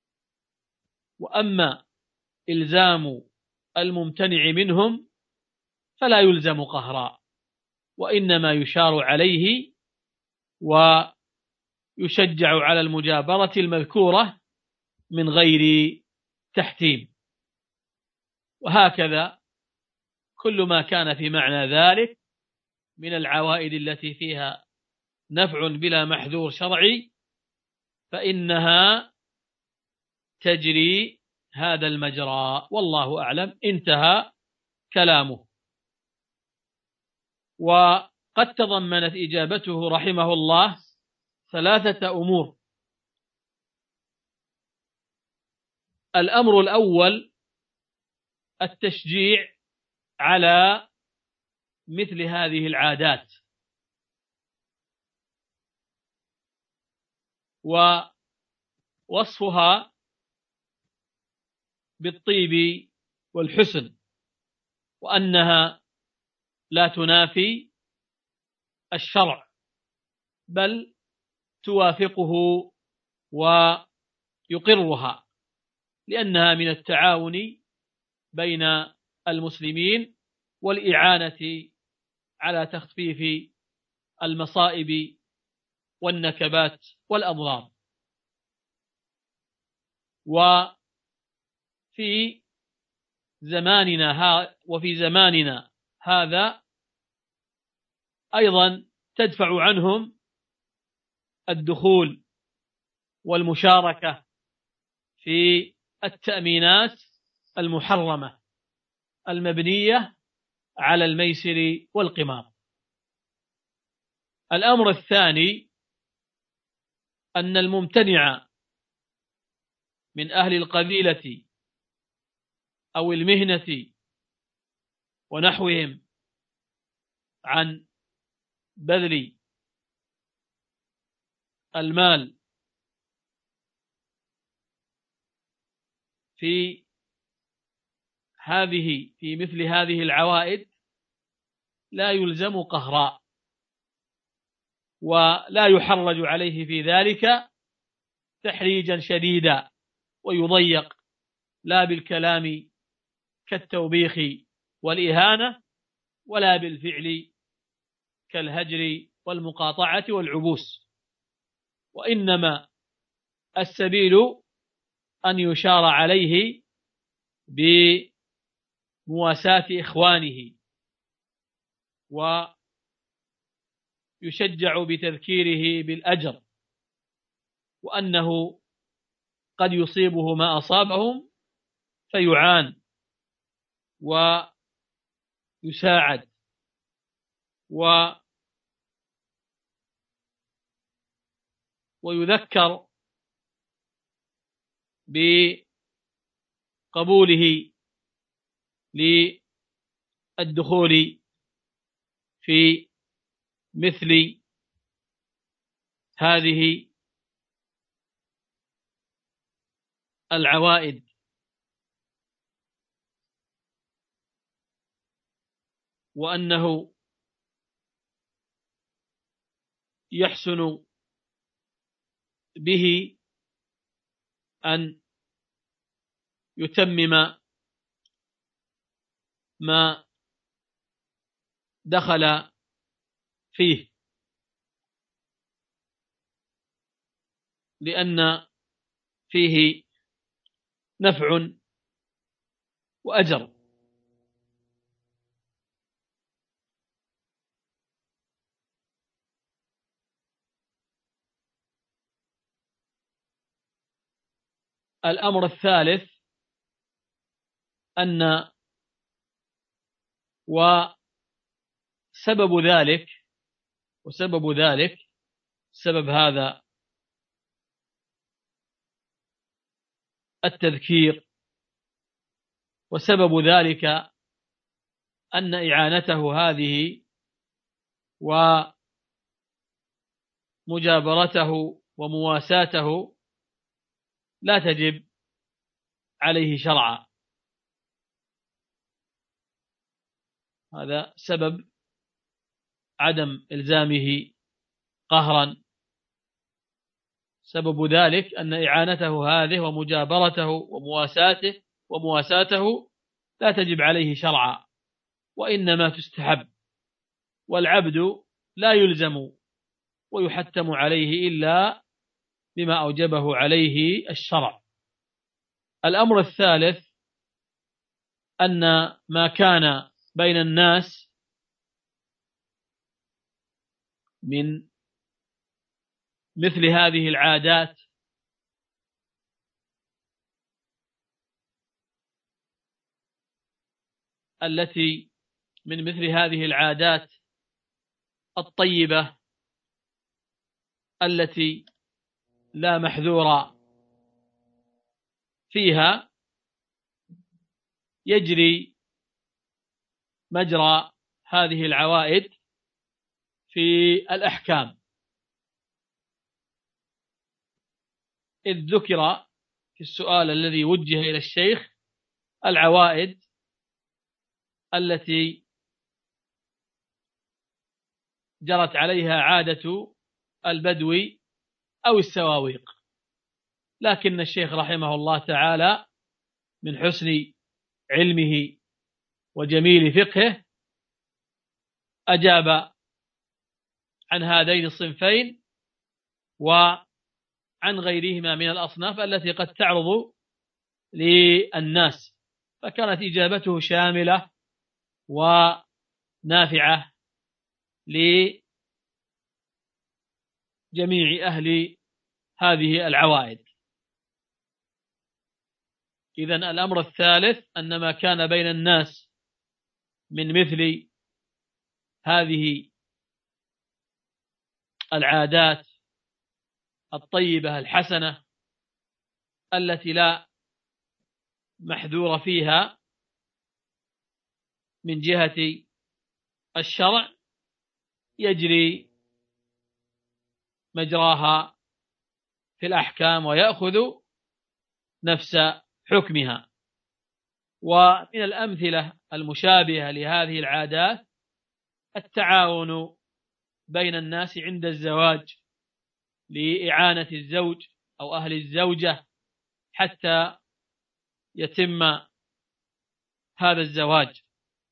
وأما إلزام الممتنع منهم فلا يلزم قهرا، وإنما يشار عليه ويشجع على المجابرة المذكورة من غير تحتيم. وهكذا كل ما كان في معنى ذلك من العوائد التي فيها نفع بلا محذور شرعي فإنها تجري هذا المجرى، والله أعلم. انتهى كلامه. وقد تضمنت إجابته رحمه الله 3 أمور. الأمر الأول التشجيع على مثل هذه العادات، ووصفها بالطيب والحسن، وأنها لا تنافي الشرع بل توافقه ويقرها، لأنها من التعاون بين المسلمين والإعانة على تخفيف المصائب والنكبات والأضرار. وفي زماننا هذا أيضا تدفع عنهم الدخول والمشاركة في التأمينات المحرمة المبنية على الميسر والقمار. الأمر الثاني أن الممتنع من أهل القبيلة أو المهنة ونحوهم عن بذل المال في مثل هذه العوائد لا يلزم قهرا، ولا يحرج عليه في ذلك تحريجا شديدا، ويضيق لا بالكلام كالتوبيخ والإهانة ولا بالفعل كالهجر والمقاطعة والعبوس، وإنما السبيل أن يشار عليه بمواساة إخوانه ويشجع بتذكيره بالأجر، وأنه قد يصيبه ما أصابهم فيعان ويعاقب يساعد ويذكر بقبوله للدخول في مثل هذه العوائد. وأنه يحسن به أن يتمم ما دخل فيه، لأن فيه نفع وأجر. الأمر الثالث أن سبب هذا التذكير، وسبب ذلك أن إعانته هذه ومجابرته ومواساته لا تجب عليه شرعا. هذا سبب عدم إلزامه قهرا. سبب ذلك أن إعانته هذه ومجابرته ومواساته لا تجب عليه شرعا، وإنما تستحب، والعبد لا يلزم ويحتم عليه إلا بما أوجبه عليه الشرع. الأمر الثالث أن ما كان بين الناس من مثل هذه العادات الطيبة التي لا محذور فيها، يجري مجرى هذه العوائد في الأحكام، إذ ذكر في السؤال الذي وجه إلى الشيخ العوائد التي جرت عليها عادة البدو أو السواويق، لكن الشيخ رحمه الله تعالى من حسن علمه وجميل فقهه أجاب عن هذين الصنفين وعن غيرهما من الأصناف التي قد تعرض للناس، فكانت إجابته شاملة ونافعة لجميع أهل هذه العوائد. إذن الأمر الثالث أن ما كان بين الناس من مثل هذه العادات الطيبة الحسنة التي لا محذور فيها من جهة الشرع يجري مجراها في الأحكام ويأخذ نفس حكمها. ومن الأمثلة المشابهة لهذه العادات التعاون بين الناس عند الزواج لإعانة الزوج أو أهل الزوجة حتى يتم هذا الزواج،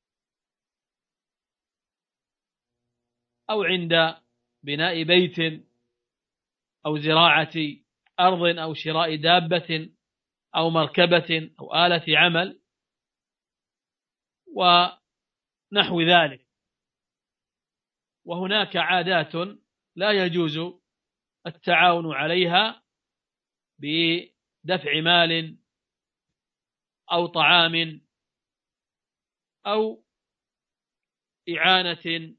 أو عند بناء بيت أو زراعة أرض أو شراء دابة أو مركبة أو آلة عمل ونحو ذلك. وهناك عادات لا يجوز التعاون عليها بدفع مال أو طعام أو إعانة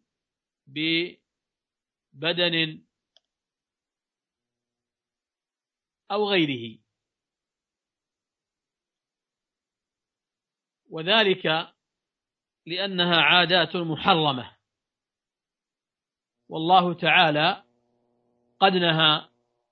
ببدن أو غيره، وذلك لأنها عادات محرمة، والله تعالى قد نهى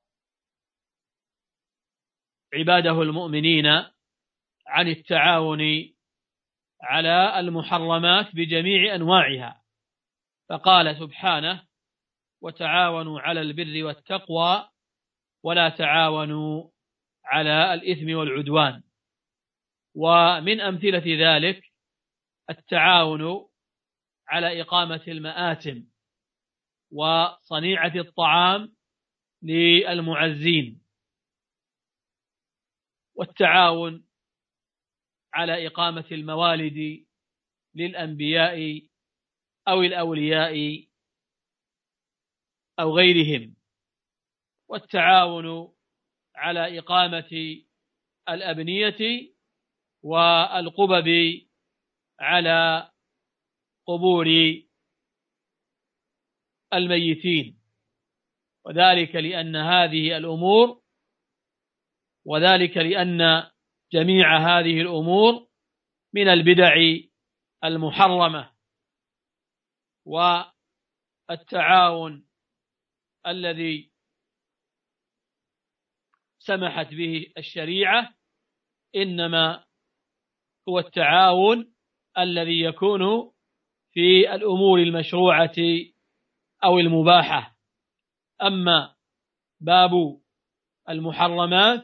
عباده المؤمنين عن التعاون على المحرمات بجميع أنواعها، فقال سبحانه: وتعاونوا على البر والتقوى ولا تعاونوا على الإثم والعدوان. ومن أمثلة ذلك التعاون على إقامة المآتم وصنيعة الطعام للمعزين، والتعاون على إقامة الموالد للأنبياء أو الأولياء أو غيرهم، والتعاون على إقامة الأبنية والقبب على قبور الميتين، وذلك لأن جميع هذه الأمور من البدع المحرمة. والتعاون الذي سمحت به الشريعة إنما هو التعاون الذي يكون في الأمور المشروعة أو المباحة. أما باب المحرمات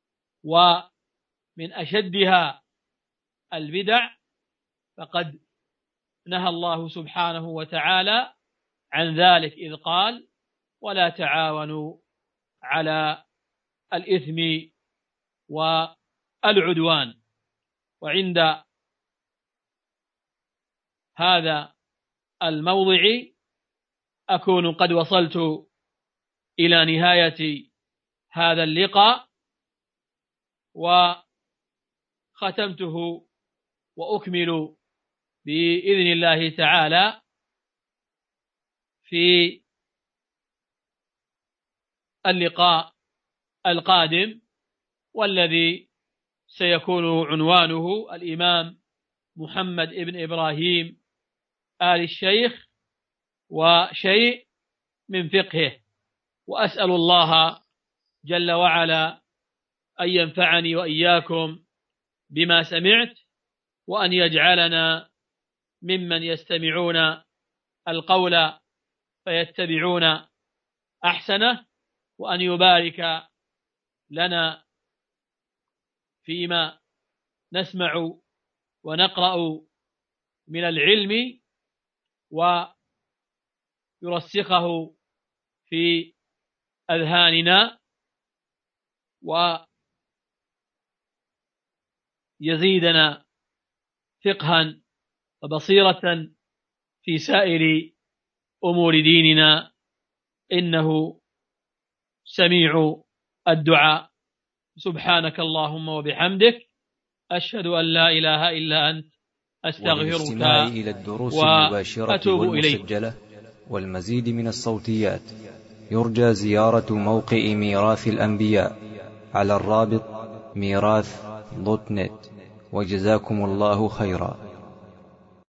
ومن أشدها البدع فقد نهى الله سبحانه وتعالى عن ذلك إذ قال: ولا تعاونوا على الإثم والعدوان. وعند هذا الموضع أكون قد وصلت إلى نهاية هذا اللقاء، وختمته وأكمل بإذن الله تعالى في اللقاء القادم، والذي سيكون عنوانه الإمام محمد ابن إبراهيم آل الشيخ وشيء من فقهه. وأسأل الله جل وعلا أن ينفعني وإياكم بما سمعت، وأن يجعلنا ممن يستمعون القول فيتبعون أحسنه، وأن يبارك لنا فيما نسمع ونقرأ من العلم، ويرسخه في أذهاننا، ويزيدنا فقها وبصيرة في سائر أمور ديننا، إنه سميع الدعاء. سبحانك اللهم وبحمدك، أشهد أن لا إله إلا أنت، أستغفرك إلى الدروس المباشرة والمسجلة والمزيد من الصوتيات، يرجى زيارة موقع ميراث الأنبياء على الرابط ميراث.net. وجزاكم الله خيرا.